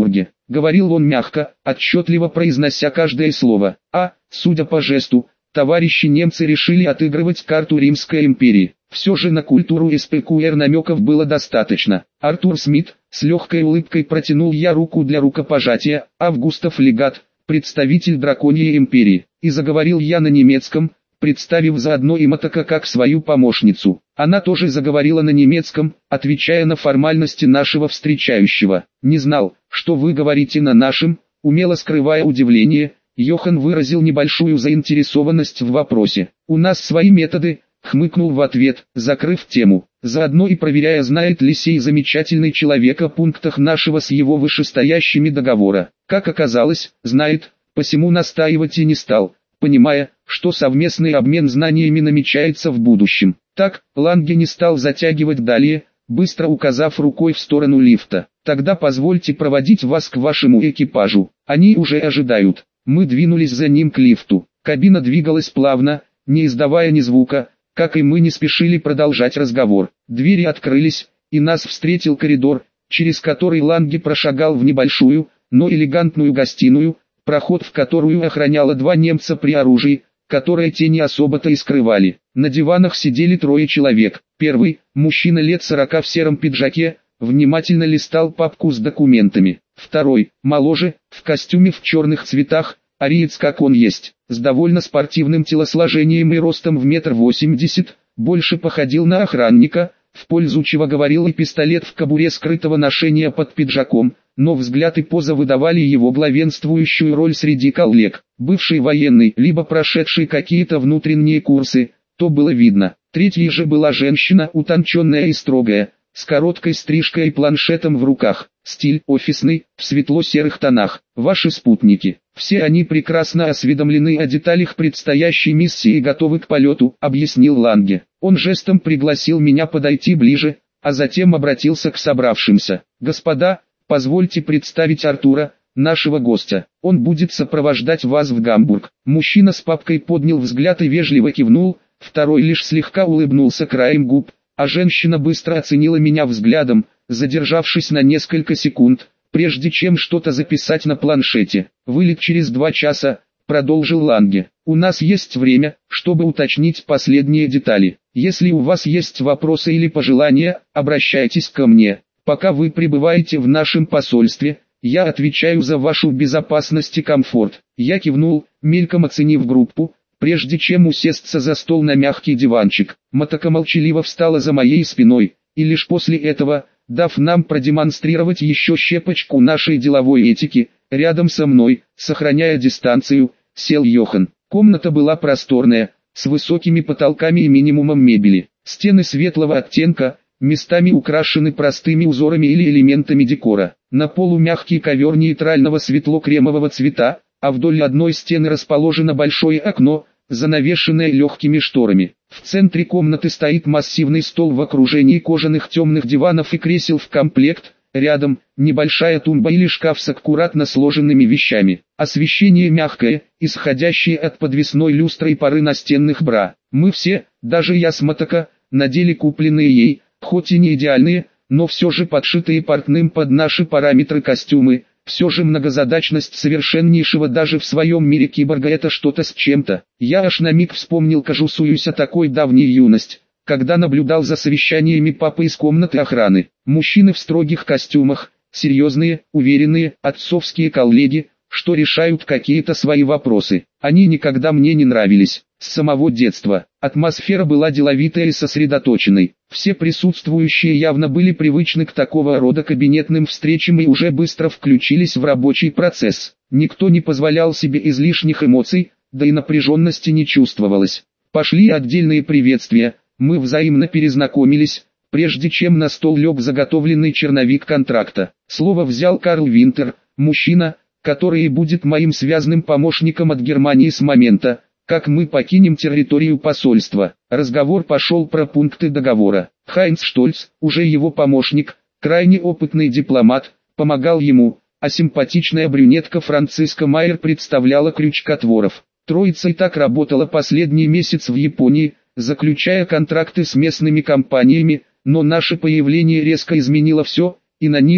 [SPEAKER 1] говорил он мягко, отчетливо произнося каждое слово. А, судя по жесту, товарищи немцы решили отыгрывать карту Римской империи. Все же на культуру СПКР намеков было достаточно. Артур Смит, с легкой улыбкой протянул я руку для рукопожатия, Августов легат, представитель драконьей империи, и заговорил я на немецком, представив заодно и Мотока как свою помощницу. Она тоже заговорила на немецком, отвечая на формальности нашего встречающего. «Не знал, что вы говорите на нашем», умело скрывая удивление, Йохан выразил небольшую заинтересованность в вопросе. «У нас свои методы», хмыкнул в ответ, закрыв тему, заодно и проверяя, знает ли сей замечательный человек о пунктах нашего с его вышестоящими договора. Как оказалось, знает, посему настаивать и не стал, понимая, что совместный обмен знаниями намечается в будущем. Так, Ланге не стал затягивать далее, быстро указав рукой в сторону лифта. «Тогда позвольте проводить вас к вашему экипажу, они уже ожидают». Мы двинулись за ним к лифту. Кабина двигалась плавно, не издавая ни звука, как и мы не спешили продолжать разговор. Двери открылись, и нас встретил коридор, через который Ланге прошагал в небольшую, но элегантную гостиную, проход в которую охраняло два немца при оружии, которое те не особо-то и скрывали. На диванах сидели трое человек. Первый, мужчина лет сорока в сером пиджаке, внимательно листал папку с документами. Второй, моложе, в костюме в черных цветах, ариец как он есть, с довольно спортивным телосложением и ростом в метр восемьдесят, больше походил на охранника, в пользу чего говорил и пистолет в кобуре скрытого ношения под пиджаком, но взгляд и поза выдавали его главенствующую роль среди коллег. Бывший военный, либо прошедший какие-то внутренние курсы, то было видно. Третьей же была женщина, утонченная и строгая, с короткой стрижкой и планшетом в руках. Стиль офисный, в светло-серых тонах. Ваши спутники. Все они прекрасно осведомлены о деталях предстоящей миссии и готовы к полету, объяснил Ланге. Он жестом пригласил меня подойти ближе, а затем обратился к собравшимся. Господа, позвольте представить Артура, нашего гостя. Он будет сопровождать вас в Гамбург. Мужчина с папкой поднял взгляд и вежливо кивнул, второй лишь слегка улыбнулся краем губ, а женщина быстро оценила меня взглядом, задержавшись на несколько секунд, прежде чем что-то записать на планшете. «Вылет через два часа», — продолжил Ланге. «У нас есть время, чтобы уточнить последние детали. Если у вас есть вопросы или пожелания, обращайтесь ко мне. Пока вы пребываете в нашем посольстве, я отвечаю за вашу безопасность и комфорт». Я кивнул, мельком оценив группу, прежде чем усесться за стол на мягкий диванчик. Мотока молчаливо встала за моей спиной, и лишь после этого, дав нам продемонстрировать еще щепочку нашей деловой этики, рядом со мной, сохраняя дистанцию, сел Йохан. Комната была просторная, с высокими потолками и минимумом мебели. Стены светлого оттенка, местами украшены простыми узорами или элементами декора. На полу мягкий ковер нейтрального светло-кремового цвета, а вдоль одной стены расположено большое окно, занавешенное легкими шторами. В центре комнаты стоит массивный стол в окружении кожаных темных диванов и кресел в комплект, рядом небольшая тумба или шкаф с аккуратно сложенными вещами. Освещение мягкое, исходящее от подвесной люстры и пары настенных бра. Мы все, даже я с Мотока, надели купленные ей, хоть и не идеальные, но все же подшитые портным под наши параметры костюмы. Все же многозадачность совершеннейшего даже в своем мире киборга — это что-то с чем-то. Я аж на миг вспомнил кажущуюся такой давней юность, когда наблюдал за совещаниями папы из комнаты охраны. Мужчины в строгих костюмах, серьезные, уверенные, отцовские коллеги, что решают какие-то свои вопросы. Они никогда мне не нравились, с самого детства. Атмосфера была деловитой и сосредоточенной. Все присутствующие явно были привычны к такого рода кабинетным встречам и уже быстро включились в рабочий процесс. Никто не позволял себе излишних эмоций, да и напряженности не чувствовалось. Пошли отдельные приветствия, мы взаимно перезнакомились, прежде чем на стол лег заготовленный черновик контракта. Слово взял Карл Винтер, мужчина, который и будет моим связным помощником от Германии с момента, как мы покинем территорию посольства. Разговор пошел про пункты договора. Хайнц Штольц, уже его помощник, крайне опытный дипломат, помогал ему, а симпатичная брюнетка Франциска Майер представляла крючкотворов. Троица и так работала последний месяц в Японии, заключая контракты с местными компаниями, но наше появление резко изменило все, и на них,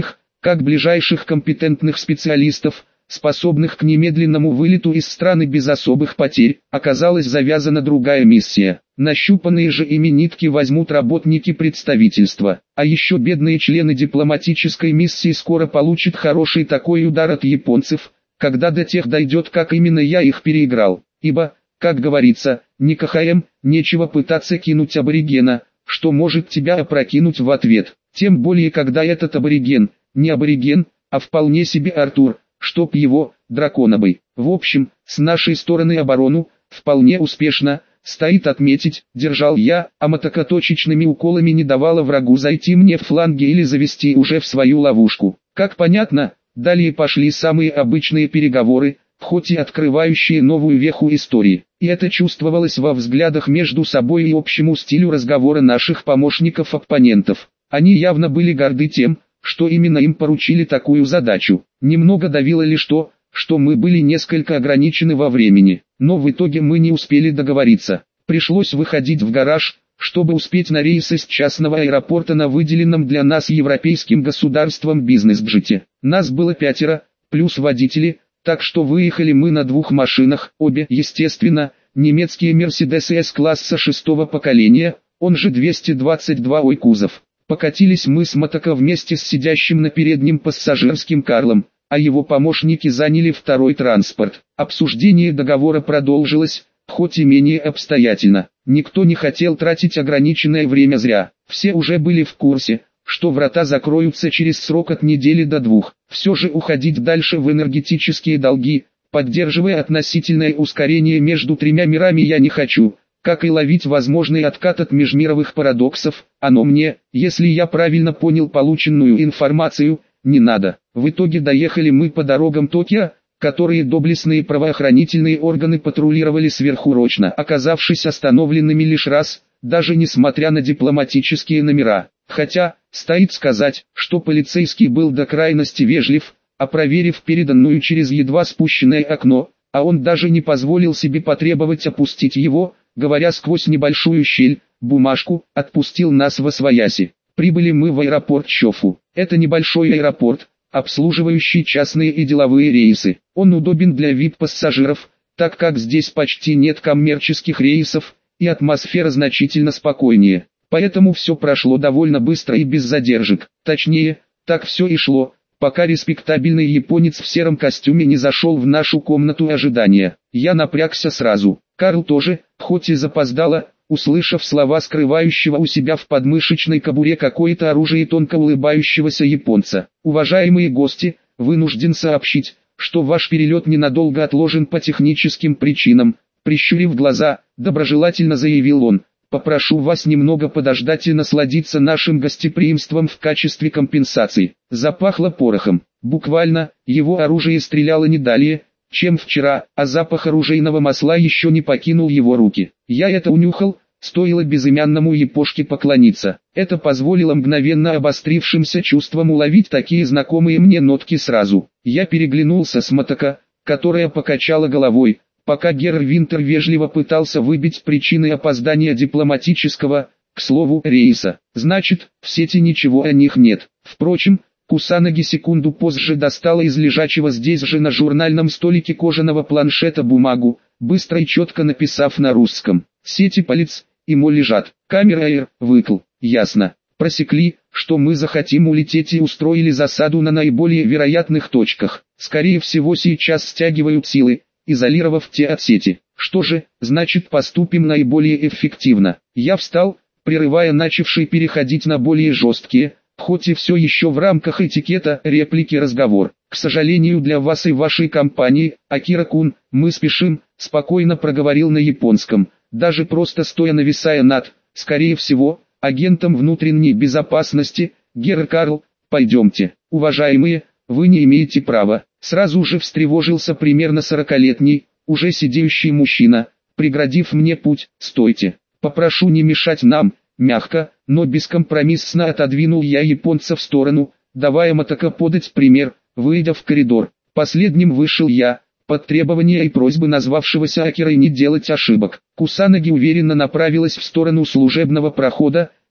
[SPEAKER 1] как ближайших компетентных специалистов, способных к немедленному вылету из страны без особых потерь, оказалась завязана другая миссия. Нащупанные же ими нитки возьмут работники представительства, а еще бедные члены дипломатической миссии скоро получат хороший такой удар от японцев, когда до тех дойдет, как именно я их переиграл, ибо, как говорится, не КХМ, нечего пытаться кинуть аборигена, что может тебя опрокинуть в ответ, тем более когда этот абориген, не абориген, а вполне себе Артур, чтоб его, драконобый. В общем, с нашей стороны оборону, вполне успешно, стоит отметить, держал я, а мотока точечными уколами не давала врагу зайти мне в фланги или завести уже в свою ловушку. Как понятно, далее пошли самые обычные переговоры, хоть и открывающие новую веху истории. И это чувствовалось во взглядах между собой и общему стилю разговора наших помощников-оппонентов. Они явно были горды тем, что именно им поручили такую задачу. Немного давило лишь то, что мы были несколько ограничены во времени, но в итоге мы не успели договориться. Пришлось выходить в гараж, чтобы успеть на рейс из частного аэропорта на выделенном для нас европейским государством бизнес-джете. Нас было пятеро, плюс водители, так что выехали мы на двух машинах, обе, естественно, немецкие Мерседесы С-класса шестого поколения, он же двести двадцать два ой кузов. Покатились мы с мотока вместе с сидящим на переднем пассажирским Карлом, а его помощники заняли второй транспорт. Обсуждение договора продолжилось, хоть и менее обстоятельно. Никто не хотел тратить ограниченное время зря. Все уже были в курсе, что врата закроются через срок от недели до двух. Все же уходить дальше в энергетические долги, поддерживая относительное ускорение между тремя мирами, я не хочу. Как и ловить возможный откат от межмировых парадоксов, оно мне, если я правильно понял полученную информацию, не надо. В итоге доехали мы по дорогам Токио, которые доблестные правоохранительные органы патрулировали сверхурочно, оказавшись остановленными лишь раз, даже несмотря на дипломатические номера. Хотя, стоит сказать, что полицейский был до крайности вежлив, а проверив переданную через едва спущенное окно, а он даже не позволил себе потребовать опустить его, говоря сквозь небольшую щель, бумажку, отпустил нас восвояси. Прибыли мы в аэропорт Чофу. Это небольшой аэропорт, обслуживающий частные и деловые рейсы. Он удобен для ви ай пи-пассажиров, так как здесь почти нет коммерческих рейсов, и атмосфера значительно спокойнее. Поэтому все прошло довольно быстро и без задержек. Точнее, так все и шло, пока респектабельный японец в сером костюме не зашел в нашу комнату ожидания. Я напрягся сразу. Карл тоже, хоть и запоздало, услышав слова скрывающего у себя в подмышечной кобуре какое-то оружие тонко улыбающегося японца. «Уважаемые гости, вынужден сообщить, что ваш перелет ненадолго отложен по техническим причинам», прищурив глаза, доброжелательно заявил он. «Попрошу вас немного подождать и насладиться нашим гостеприимством в качестве компенсации». Запахло порохом. Буквально, его оружие стреляло не далее, чем вчера, а запах оружейного масла еще не покинул его руки. Я это унюхал, стоило безымянному япошке поклониться. Это позволило мгновенно обострившимся чувствам уловить такие знакомые мне нотки сразу. Я переглянулся с мотока, которая покачала головой, пока Герр Винтер вежливо пытался выбить причины опоздания дипломатического, к слову, рейса. Значит, в сети ничего о них нет. Впрочем, Кусанаги секунду позже достала из лежачего здесь же на журнальном столике кожаного планшета бумагу, быстро и четко написав на русском: «Сети полиц, имо лежат, камера Air, выкл». Ясно. Просекли, что мы захотим улететь и устроили засаду на наиболее вероятных точках. Скорее всего сейчас стягивают силы, изолировав те от сети. Что же, значит, поступим наиболее эффективно. Я встал, прерывая начавший переходить на более жесткие, хоть и все еще в рамках этикета, реплики разговор. К сожалению для вас и вашей компании, Акира-кун, мы спешим, спокойно проговорил на японском, даже просто стоя нависая над, скорее всего, агентом внутренней безопасности, Герр Карл. Пойдемте. Уважаемые, вы не имеете права. Сразу же встревожился примерно сорокалетний, уже сидеющий мужчина, преградив мне путь. Стойте. Попрошу не мешать нам. Мягко, но бескомпромиссно отодвинул я японца в сторону, давая мотока подать пример, выйдя в коридор. Последним вышел я, под требования и просьбы назвавшегося Акирой не делать ошибок. Кусанаги уверенно направилась в сторону служебного прохода,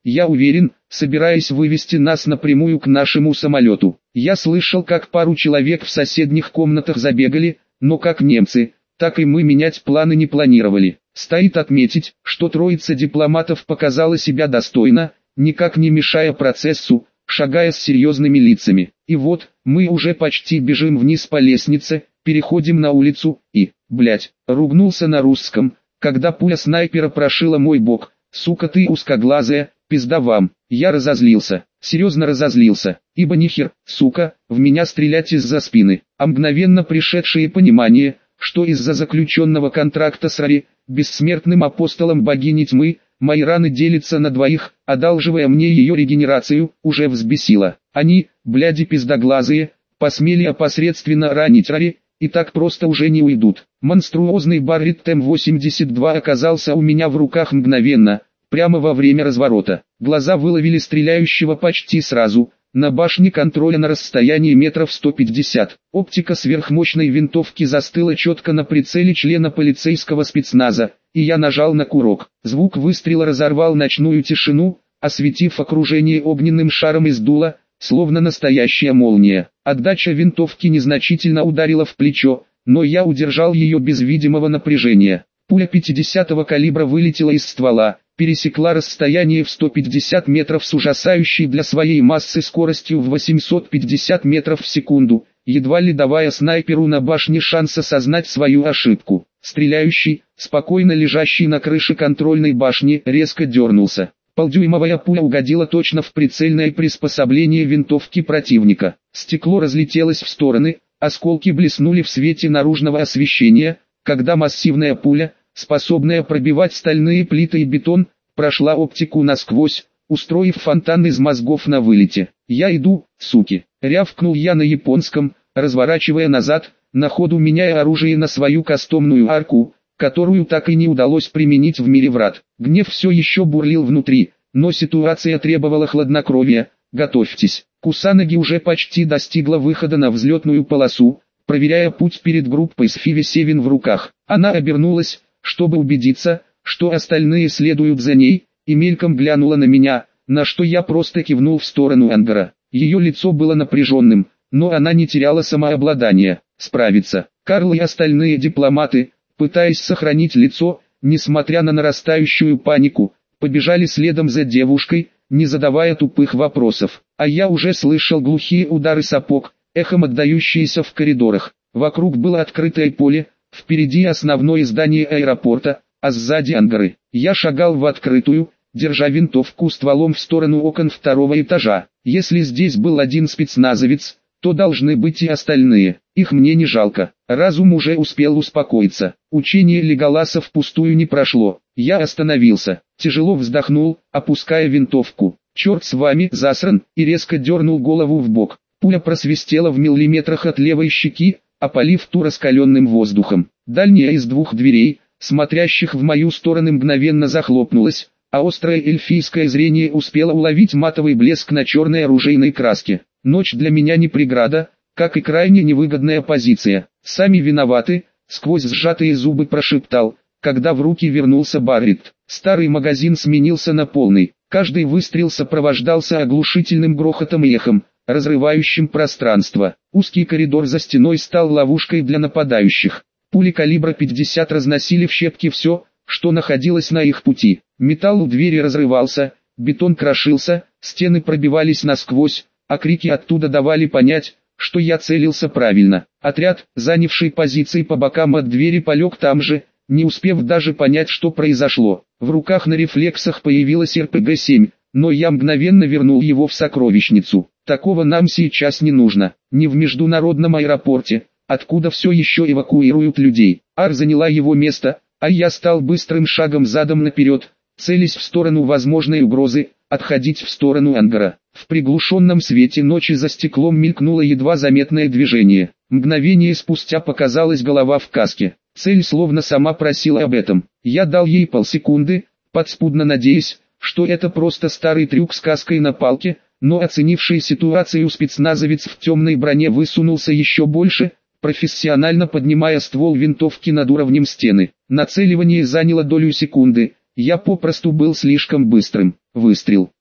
[SPEAKER 1] я уверен, собираясь вывести нас напрямую к нашему самолету. Я слышал, как пару человек в соседних комнатах забегали, но как немцы, так и мы менять планы не планировали. Стоит отметить, что троица дипломатов показала себя достойно, никак не мешая процессу, шагая с серьезными лицами. И вот, мы уже почти бежим вниз по лестнице, переходим на улицу и, блять, ругнулся на русском, когда пуля снайпера прошила мой бок. Сука ты узкоглазая, пизда вам. Я разозлился, серьезно разозлился, ибо нихер, сука, в меня стрелять из-за спины. А мгновенно пришедшее понимание, что из-за заключенного контракта с Рари, бессмертным апостолом богини тьмы, мои раны делятся на двоих, одалживая мне ее регенерацию, уже взбесило. Они, бляди пиздоглазые, посмели опосредственно ранить Рари, и так просто уже не уйдут. Монструозный Барретт Эм восемьдесят два оказался у меня в руках мгновенно, прямо во время разворота. Глаза выловили стреляющего почти сразу, на башне контроля на расстоянии метров сто пятьдесят. Оптика сверхмощной винтовки застыла четко на прицеле члена полицейского спецназа, и я нажал на курок. Звук выстрела разорвал ночную тишину, осветив окружение огненным шаром из дула, словно настоящая молния. Отдача винтовки незначительно ударила в плечо, но я удержал ее без видимого напряжения. Пуля пятидесятого калибра вылетела из ствола, пересекла расстояние в сто пятьдесят метров с ужасающей для своей массы скоростью в восемьсот пятьдесят метров в секунду, едва ли давая снайперу на башне шанс осознать свою ошибку. Стреляющий, спокойно лежащий на крыше контрольной башни, резко дернулся. Полдюймовая пуля угодила точно в прицельное приспособление винтовки противника. Стекло разлетелось в стороны, осколки блеснули в свете наружного освещения, когда массивная пуля, способная пробивать стальные плиты и бетон, прошла оптику насквозь, устроив фонтан из мозгов на вылете. «Я иду, суки!» — рявкнул я на японском, разворачивая назад, на ходу меняя оружие на свою кастомную арку, которую так и не удалось применить в мире врат. Гнев все еще бурлил внутри, но ситуация требовала хладнокровия. «Готовьтесь!» Кусанаги уже почти достигла выхода на взлетную полосу, проверяя путь перед группой с Фиви Севен в руках. Она обернулась, чтобы убедиться, что остальные следуют за ней, и мельком глянула на меня, на что я просто кивнул в сторону ангара. Ее лицо было напряженным, но она не теряла самообладания. Справиться. Карл и остальные дипломаты, пытаясь сохранить лицо, несмотря на нарастающую панику, побежали следом за девушкой, не задавая тупых вопросов. А я уже слышал глухие удары сапог, эхом отдающиеся в коридорах. Вокруг было открытое поле, впереди основное здание аэропорта, а сзади ангары. Я шагал в открытую, держа винтовку стволом в сторону окон второго этажа. Если здесь был один спецназовец, то должны быть и остальные. Их мне не жалко. Разум уже успел успокоиться. Учение Леголаса впустую не прошло. Я остановился, тяжело вздохнул, опуская винтовку. «Черт с вами, засран!» и резко дернул голову в бок. Пуля просвистела в миллиметрах от левой щеки, опалив ту раскаленным воздухом. Дальняя из двух дверей, смотрящих в мою сторону, мгновенно захлопнулась, а острое эльфийское зрение успело уловить матовый блеск на черной оружейной краске. Ночь для меня не преграда, как и крайне невыгодная позиция. «Сами виноваты», — сквозь сжатые зубы прошептал, когда в руки вернулся Барретт. Старый магазин сменился на полный. Каждый выстрел сопровождался оглушительным грохотом и эхом, разрывающим пространство. Узкий коридор за стеной стал ловушкой для нападающих. Пули калибра пятьдесят разносили в щепки все, что находилось на их пути. Металл у двери разрывался, бетон крошился, стены пробивались насквозь, а крики оттуда давали понять, что я целился правильно. Отряд, занявший позиции по бокам от двери, полег там же, не успев даже понять, что произошло. В руках на рефлексах появилась эр пэ гэ семь, но я мгновенно вернул его в сокровищницу. Такого нам сейчас не нужно. Не в международном аэропорте, откуда все еще эвакуируют людей. Ар заняла его место, а я стал быстрым шагом задом наперед, целясь в сторону возможной угрозы, отходить в сторону ангара. В приглушенном свете ночи за стеклом мелькнуло едва заметное движение. Мгновение спустя показалась голова в каске. Цель словно сама просила об этом. Я дал ей полсекунды, подспудно надеясь, что это просто старый трюк с каской на палке, но оценивший ситуацию спецназовец в темной броне высунулся еще больше, профессионально поднимая ствол винтовки над уровнем стены. Нацеливание заняло долю секунды, я попросту был слишком быстрым. Выстрел.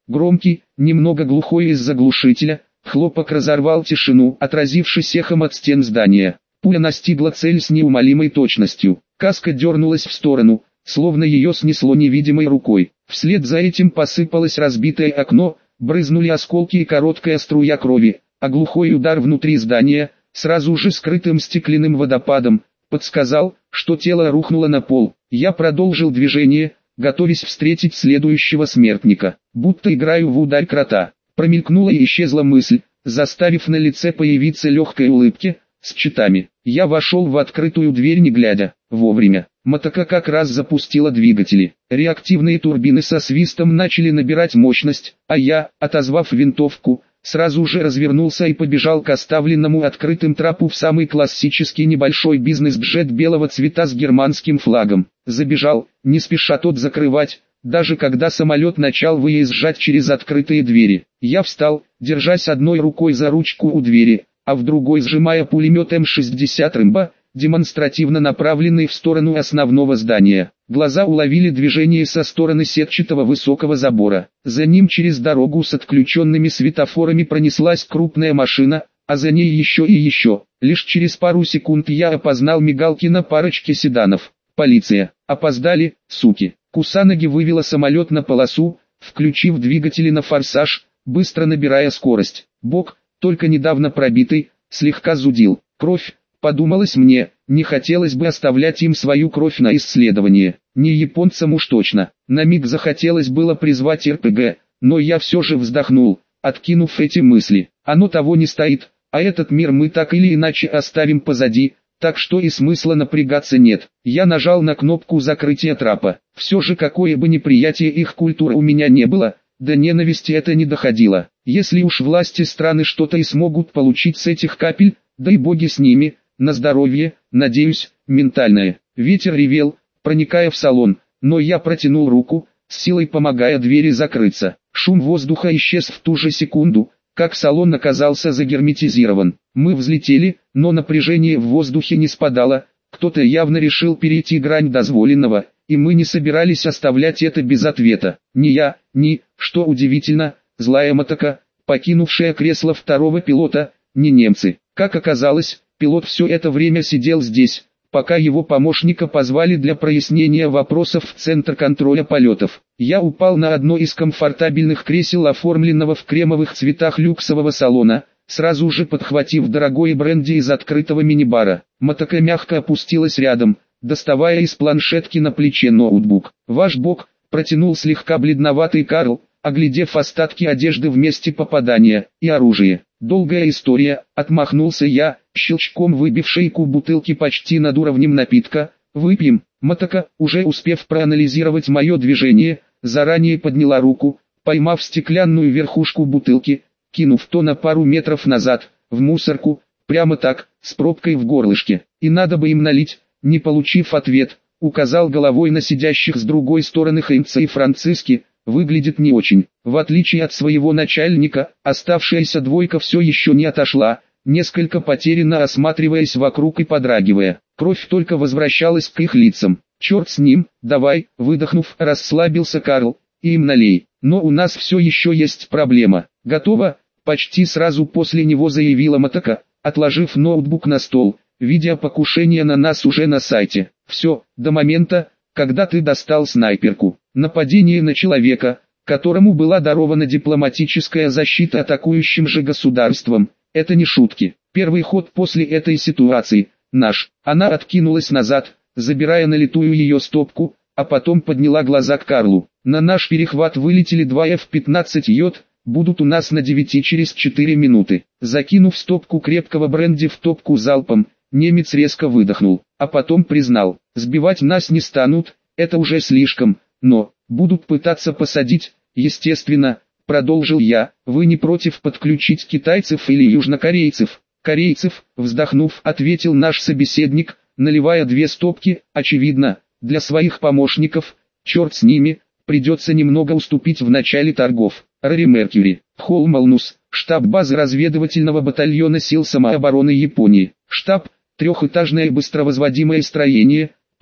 [SPEAKER 1] Громкий, немного глухой из-за глушителя, хлопок разорвал тишину, отразившись эхом от стен здания. Пуля настигла цель с неумолимой точностью. Каска дернулась в сторону, словно ее снесло невидимой рукой. Вслед за этим посыпалось разбитое окно, брызнули осколки и короткая струя крови, а глухой удар внутри здания, сразу же скрытым стеклянным водопадом, подсказал, что тело рухнуло на пол. Я продолжил движение, готовясь встретить следующего смертника. Будто играю в ударь крота. Промелькнула и исчезла мысль, заставив на лице появиться легкой улыбки, с читами. Я вошел в открытую дверь не глядя, вовремя. Мотока как раз запустила двигатели. Реактивные турбины со свистом начали набирать мощность, а я, отозвав винтовку, сразу же развернулся и побежал к оставленному открытым трапу в самый классический небольшой бизнес-джет белого цвета с германским флагом. Забежал, не спеша тот закрывать, даже когда самолет начал выезжать через открытые двери. Я встал, держась одной рукой за ручку у двери, а в другой сжимая пулемет эм шестьдесят «Рэмбо», демонстративно направленный в сторону основного здания. Глаза уловили движение со стороны сетчатого высокого забора. За ним через дорогу с отключенными светофорами пронеслась крупная машина, а за ней еще и еще. Лишь через пару секунд я опознал мигалки на парочке седанов. Полиция. Опоздали, суки. Кусанаги вывела самолет на полосу, включив двигатели на форсаж, быстро набирая скорость. Бок, только недавно пробитый, слегка зудил. Кровь, подумалось мне, не хотелось бы оставлять им свою кровь на исследование. Не японцам уж точно. На миг захотелось было призвать эр пэ гэ, но я все же вздохнул, откинув эти мысли. Оно того не стоит, а этот мир мы так или иначе оставим позади, так что и смысла напрягаться нет. Я нажал на кнопку закрытия трапа. Все же какое бы неприятие их культуры у меня не было, до ненависти это не доходило. Если уж власти страны что-то и смогут получить с этих капель, да и боги с ними, на здоровье, надеюсь, ментальное. Ветер ревел, проникая в салон, но я протянул руку, с силой помогая двери закрыться. Шум воздуха исчез в ту же секунду, как салон оказался загерметизирован. Мы взлетели, но напряжение в воздухе не спадало, кто-то явно решил перейти грань дозволенного, и мы не собирались оставлять это без ответа. Ни я, ни, что удивительно, злая Мотока, покинувшая кресло второго пилота, ни немцы. Как оказалось, пилот все это время сидел здесь, пока его помощника позвали для прояснения вопросов в Центр контроля полетов. Я упал на одно из комфортабельных кресел, оформленного в кремовых цветах люксового салона, сразу же подхватив дорогое бренди из открытого мини-бара. Мотока мягко опустилась рядом, доставая из планшетки на плече ноутбук. «Ваш бок», — протянул слегка бледноватый Карл, оглядев остатки одежды в месте попадания, и оружие. «Долгая история», — отмахнулся я, щелчком выбив шейку бутылки почти над уровнем напитка. «Выпьем». Мотока, уже успев проанализировать мое движение, заранее подняла руку, поймав стеклянную верхушку бутылки, кинув то на пару метров назад, в мусорку, прямо так, с пробкой в горлышке. «И надо бы им налить», не получив ответ, указал головой на сидящих с другой стороны Хейнца и Франциски. «Выглядит не очень». В отличие от своего начальника, оставшаяся двойка все еще не отошла, несколько потерянно осматриваясь вокруг и подрагивая. Кровь только возвращалась к их лицам. «Черт с ним, давай», выдохнув, расслабился Карл, «и им налей. Но у нас все еще есть проблема». «Готово», почти сразу после него заявила Мотока, отложив ноутбук на стол. «Видеопокушение на нас уже на сайте. Все, до момента, когда ты достал снайперку. Нападение на человека, которому была дарована дипломатическая защита атакующим же государством, это не шутки. Первый ход после этой ситуации, наш». Она откинулась назад, забирая налитую ее стопку, а потом подняла глаза к Карлу. «На наш перехват вылетели два эф пятнадцать йод, будут у нас на девяти через четыре минуты». Закинув стопку крепкого бренди в топку залпом, немец резко выдохнул, а потом признал: «Сбивать нас не станут, это уже слишком, но будут пытаться посадить, естественно», продолжил я. «Вы не против подключить китайцев или южнокорейцев?» «Корейцев», вздохнув, ответил наш собеседник, наливая две стопки. «Очевидно, для своих помощников, черт с ними, придется немного уступить в начале торгов». Рари Меркьюри, Холмалнус, штаб базы разведывательного батальона сил самообороны Японии. Штаб — трехэтажное быстровозводимое строение,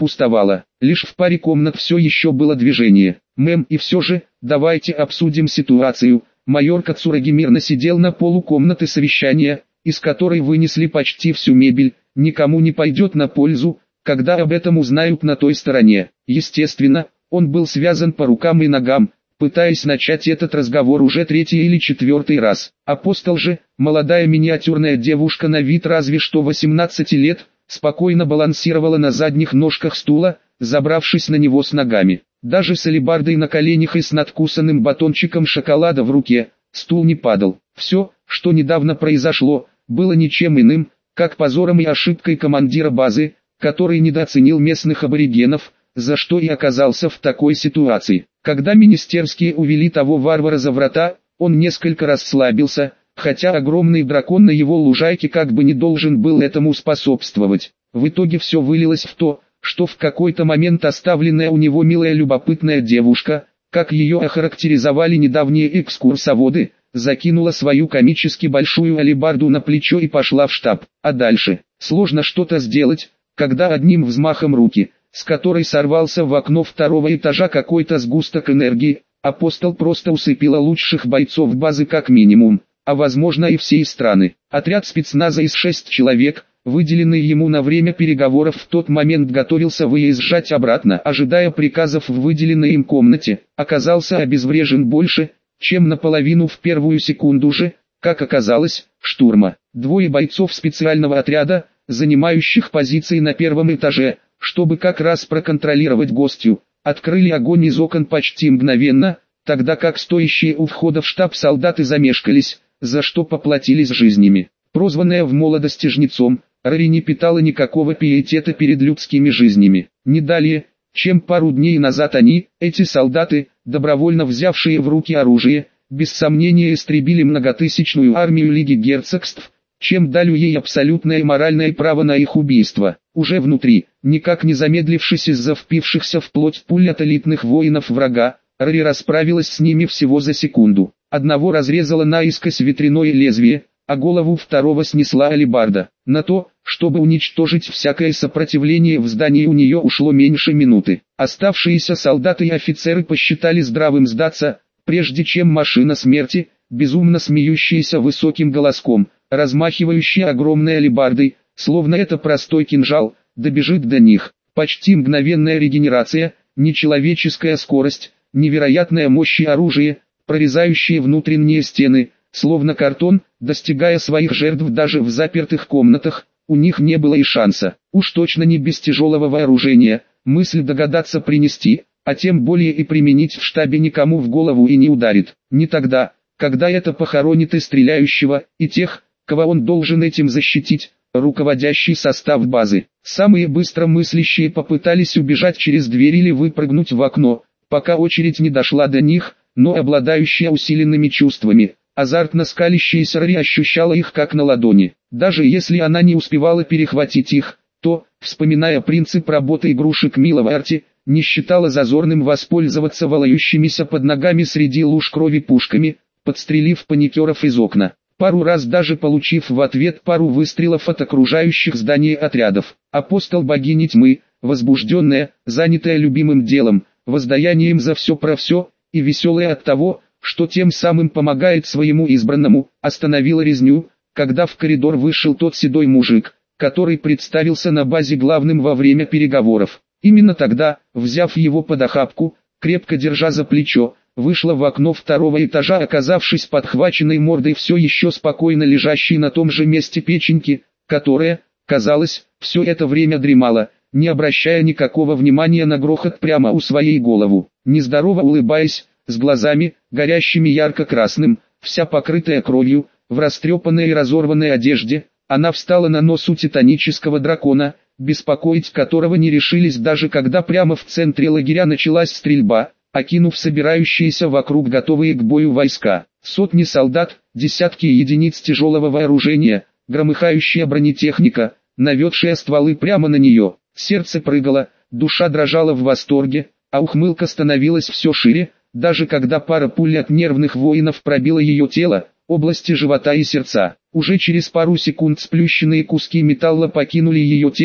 [SPEAKER 1] пустовало. Лишь в паре комнат все еще было движение. «Мэм, и все же, давайте обсудим ситуацию». Майор Кацураги мирно сидел на полу комнаты совещания, из которой вынесли почти всю мебель. Никому не пойдет на пользу, когда об этом узнают на той стороне. Естественно, он был связан по рукам и ногам, пытаясь начать этот разговор уже третий или четвертый раз. Апостол же, молодая миниатюрная девушка на вид разве что восемнадцати лет, спокойно балансировала на задних ножках стула, забравшись на него с ногами. Даже с алебардой на коленях и с надкусанным батончиком шоколада в руке, стул не падал. Все, что недавно произошло, было ничем иным, как позором и ошибкой командира базы, который недооценил местных аборигенов, за что и оказался в такой ситуации. Когда министерские увели того варвара за врата, он несколько расслабился, хотя огромный дракон на его лужайке как бы не должен был этому способствовать. В итоге все вылилось в то, что в какой-то момент оставленная у него милая любопытная девушка, как ее охарактеризовали недавние экскурсоводы, закинула свою комически большую алебарду на плечо и пошла в штаб. А дальше, сложно что-то сделать, когда одним взмахом руки, с которой сорвался в окно второго этажа какой-то сгусток энергии, апостол просто усыпила лучших бойцов базы как минимум, а возможно и всей страны. Отряд спецназа из шесть человек, выделенный ему на время переговоров, в тот момент готовился выезжать обратно, ожидая приказов в выделенной им комнате, оказался обезврежен больше, чем наполовину в первую секунду же, как оказалось, штурма. Двое бойцов специального отряда, занимающих позиции на первом этаже, чтобы как раз проконтролировать гостью, открыли огонь из окон почти мгновенно, тогда как стоящие у входа в штаб солдаты замешкались, за что поплатились жизнями. Прозванная в молодости жнецом, Рори не питала никакого пиетета перед людскими жизнями. Не далее, чем пару дней назад они, эти солдаты, добровольно взявшие в руки оружие, без сомнения истребили многотысячную армию Лиги Герцогств, чем дали ей абсолютное моральное право на их убийство. Уже внутри, никак не замедлившись из-за впившихся в плоть пуль от элитных воинов врага, Рори расправилась с ними всего за секунду. Одного разрезала наискось ветряное лезвие, а голову второго снесла алебарда. На то, чтобы уничтожить всякое сопротивление в здании, у нее ушло меньше минуты. Оставшиеся солдаты и офицеры посчитали здравым сдаться, прежде чем машина смерти, безумно смеющаяся высоким голоском, размахивающая огромной алебардой, словно это простой кинжал, добежит до них. Почти мгновенная регенерация, нечеловеческая скорость, невероятная мощь и оружие, прорезающие внутренние стены, словно картон, достигая своих жертв даже в запертых комнатах, у них не было и шанса. Уж точно не без тяжелого вооружения, мысль догадаться принести, а тем более и применить в штабе никому в голову и не ударит. Не тогда, когда это похоронит и стреляющего, и тех, кого он должен этим защитить, руководящий состав базы. Самые быстромыслящие попытались убежать через дверь или выпрыгнуть в окно, пока очередь не дошла до них, но обладающая усиленными чувствами, азартно скалящаяся Рори ощущала их как на ладони. Даже если она не успевала перехватить их, то, вспоминая принцип работы игрушек милого Арти, не считала зазорным воспользоваться валающимися под ногами среди луж крови пушками, подстрелив паникеров из окна. Пару раз даже получив в ответ пару выстрелов от окружающих здание отрядов. Апостол богини тьмы, возбужденная, занятая любимым делом, воздаянием за все про все, и веселая от того, что тем самым помогает своему избранному, остановила резню, когда в коридор вышел тот седой мужик, который представился на базе главным во время переговоров. Именно тогда, взяв его под охапку, крепко держа за плечо, вышла в окно второго этажа, оказавшись подхваченной мордой все еще спокойно лежащей на том же месте печеньки, которая, казалось, все это время дремала, не обращая никакого внимания на грохот прямо у своей головы. Нездорово улыбаясь, с глазами, горящими ярко-красным, вся покрытая кровью, в растрепанной и разорванной одежде, она встала на нос у титанического дракона, беспокоить которого не решились даже когда прямо в центре лагеря началась стрельба, окинув собирающиеся вокруг готовые к бою войска. Сотни солдат, десятки единиц тяжелого вооружения, громыхающая бронетехника, наведшая стволы прямо на нее. Сердце прыгало, душа дрожала в восторге, а ухмылка становилась все шире, даже когда пара пуль от нервных воинов пробила ее тело, области живота и сердца. Уже через пару секунд сплющенные куски металла покинули ее тело,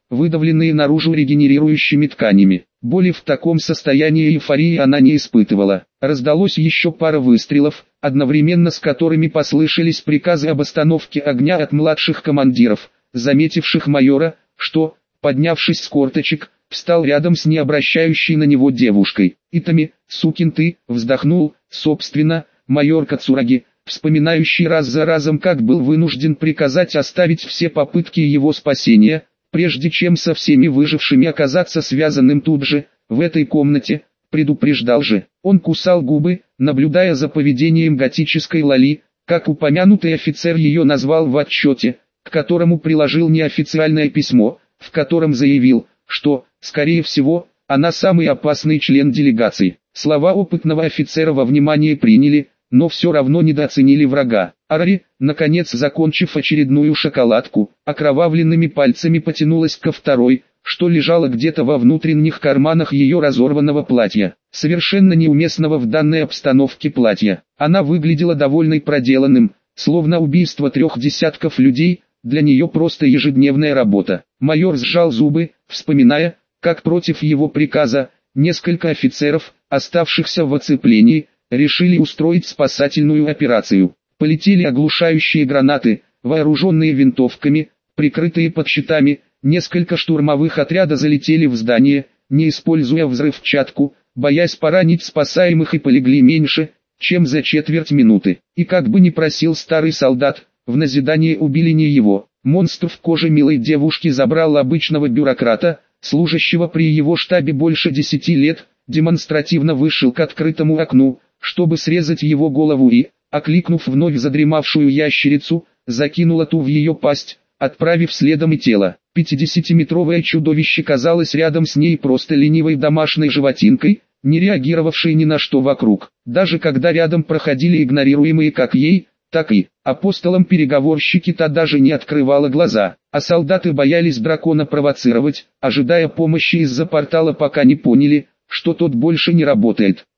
[SPEAKER 1] выдавленные наружу регенерирующими тканями. Боли в таком состоянии эйфории она не испытывала. Раздалось еще пара выстрелов, одновременно с которыми послышались приказы об остановке огня от младших командиров, заметивших майора, что, поднявшись с корточек, встал рядом с не обращающей на него девушкой. «Итами, сукин ты», вздохнул, собственно, майор Кацураги, вспоминающий раз за разом, как был вынужден приказать оставить все попытки его спасения, прежде чем со всеми выжившими оказаться связанным тут же, в этой комнате, предупреждал же. Он кусал губы, наблюдая за поведением готической Лали, как упомянутый офицер ее назвал в отчете, к которому приложил неофициальное письмо, в котором заявил, что, скорее всего, она самый опасный член делегации. Слова опытного офицера во внимание приняли, но все равно недооценили врага. Арари, наконец закончив очередную шоколадку, окровавленными пальцами потянулась ко второй, что лежало где-то во внутренних карманах ее разорванного платья, совершенно неуместного в данной обстановке платья. Она выглядела довольной проделанным, словно убийство трех десятков людей, для нее просто ежедневная работа. Майор сжал зубы, вспоминая, как против его приказа, несколько офицеров, оставшихся в оцеплении, решили устроить спасательную операцию. Полетели оглушающие гранаты, вооруженные винтовками, прикрытые под щитами, несколько штурмовых отряда залетели в здание, не используя взрывчатку, боясь поранить спасаемых, и полегли меньше, чем за четверть минуты. И как бы ни просил старый солдат, в назидание убили не его. Монстр в коже милой девушки забрал обычного бюрократа, служащего при его штабе больше десяти лет, демонстративно вышел к открытому окну, чтобы срезать его голову и, окликнув вновь задремавшую ящерицу, закинула ту в ее пасть, отправив следом и тело. Пятидесятиметровое чудовище казалось рядом с ней просто ленивой домашней животинкой, не реагировавшей ни на что вокруг. Даже когда рядом проходили игнорируемые как ей, так и апостолам-переговорщики, та даже не открывала глаза, а солдаты боялись дракона провоцировать, ожидая помощи из-за портала, пока не поняли, что тот больше не работает.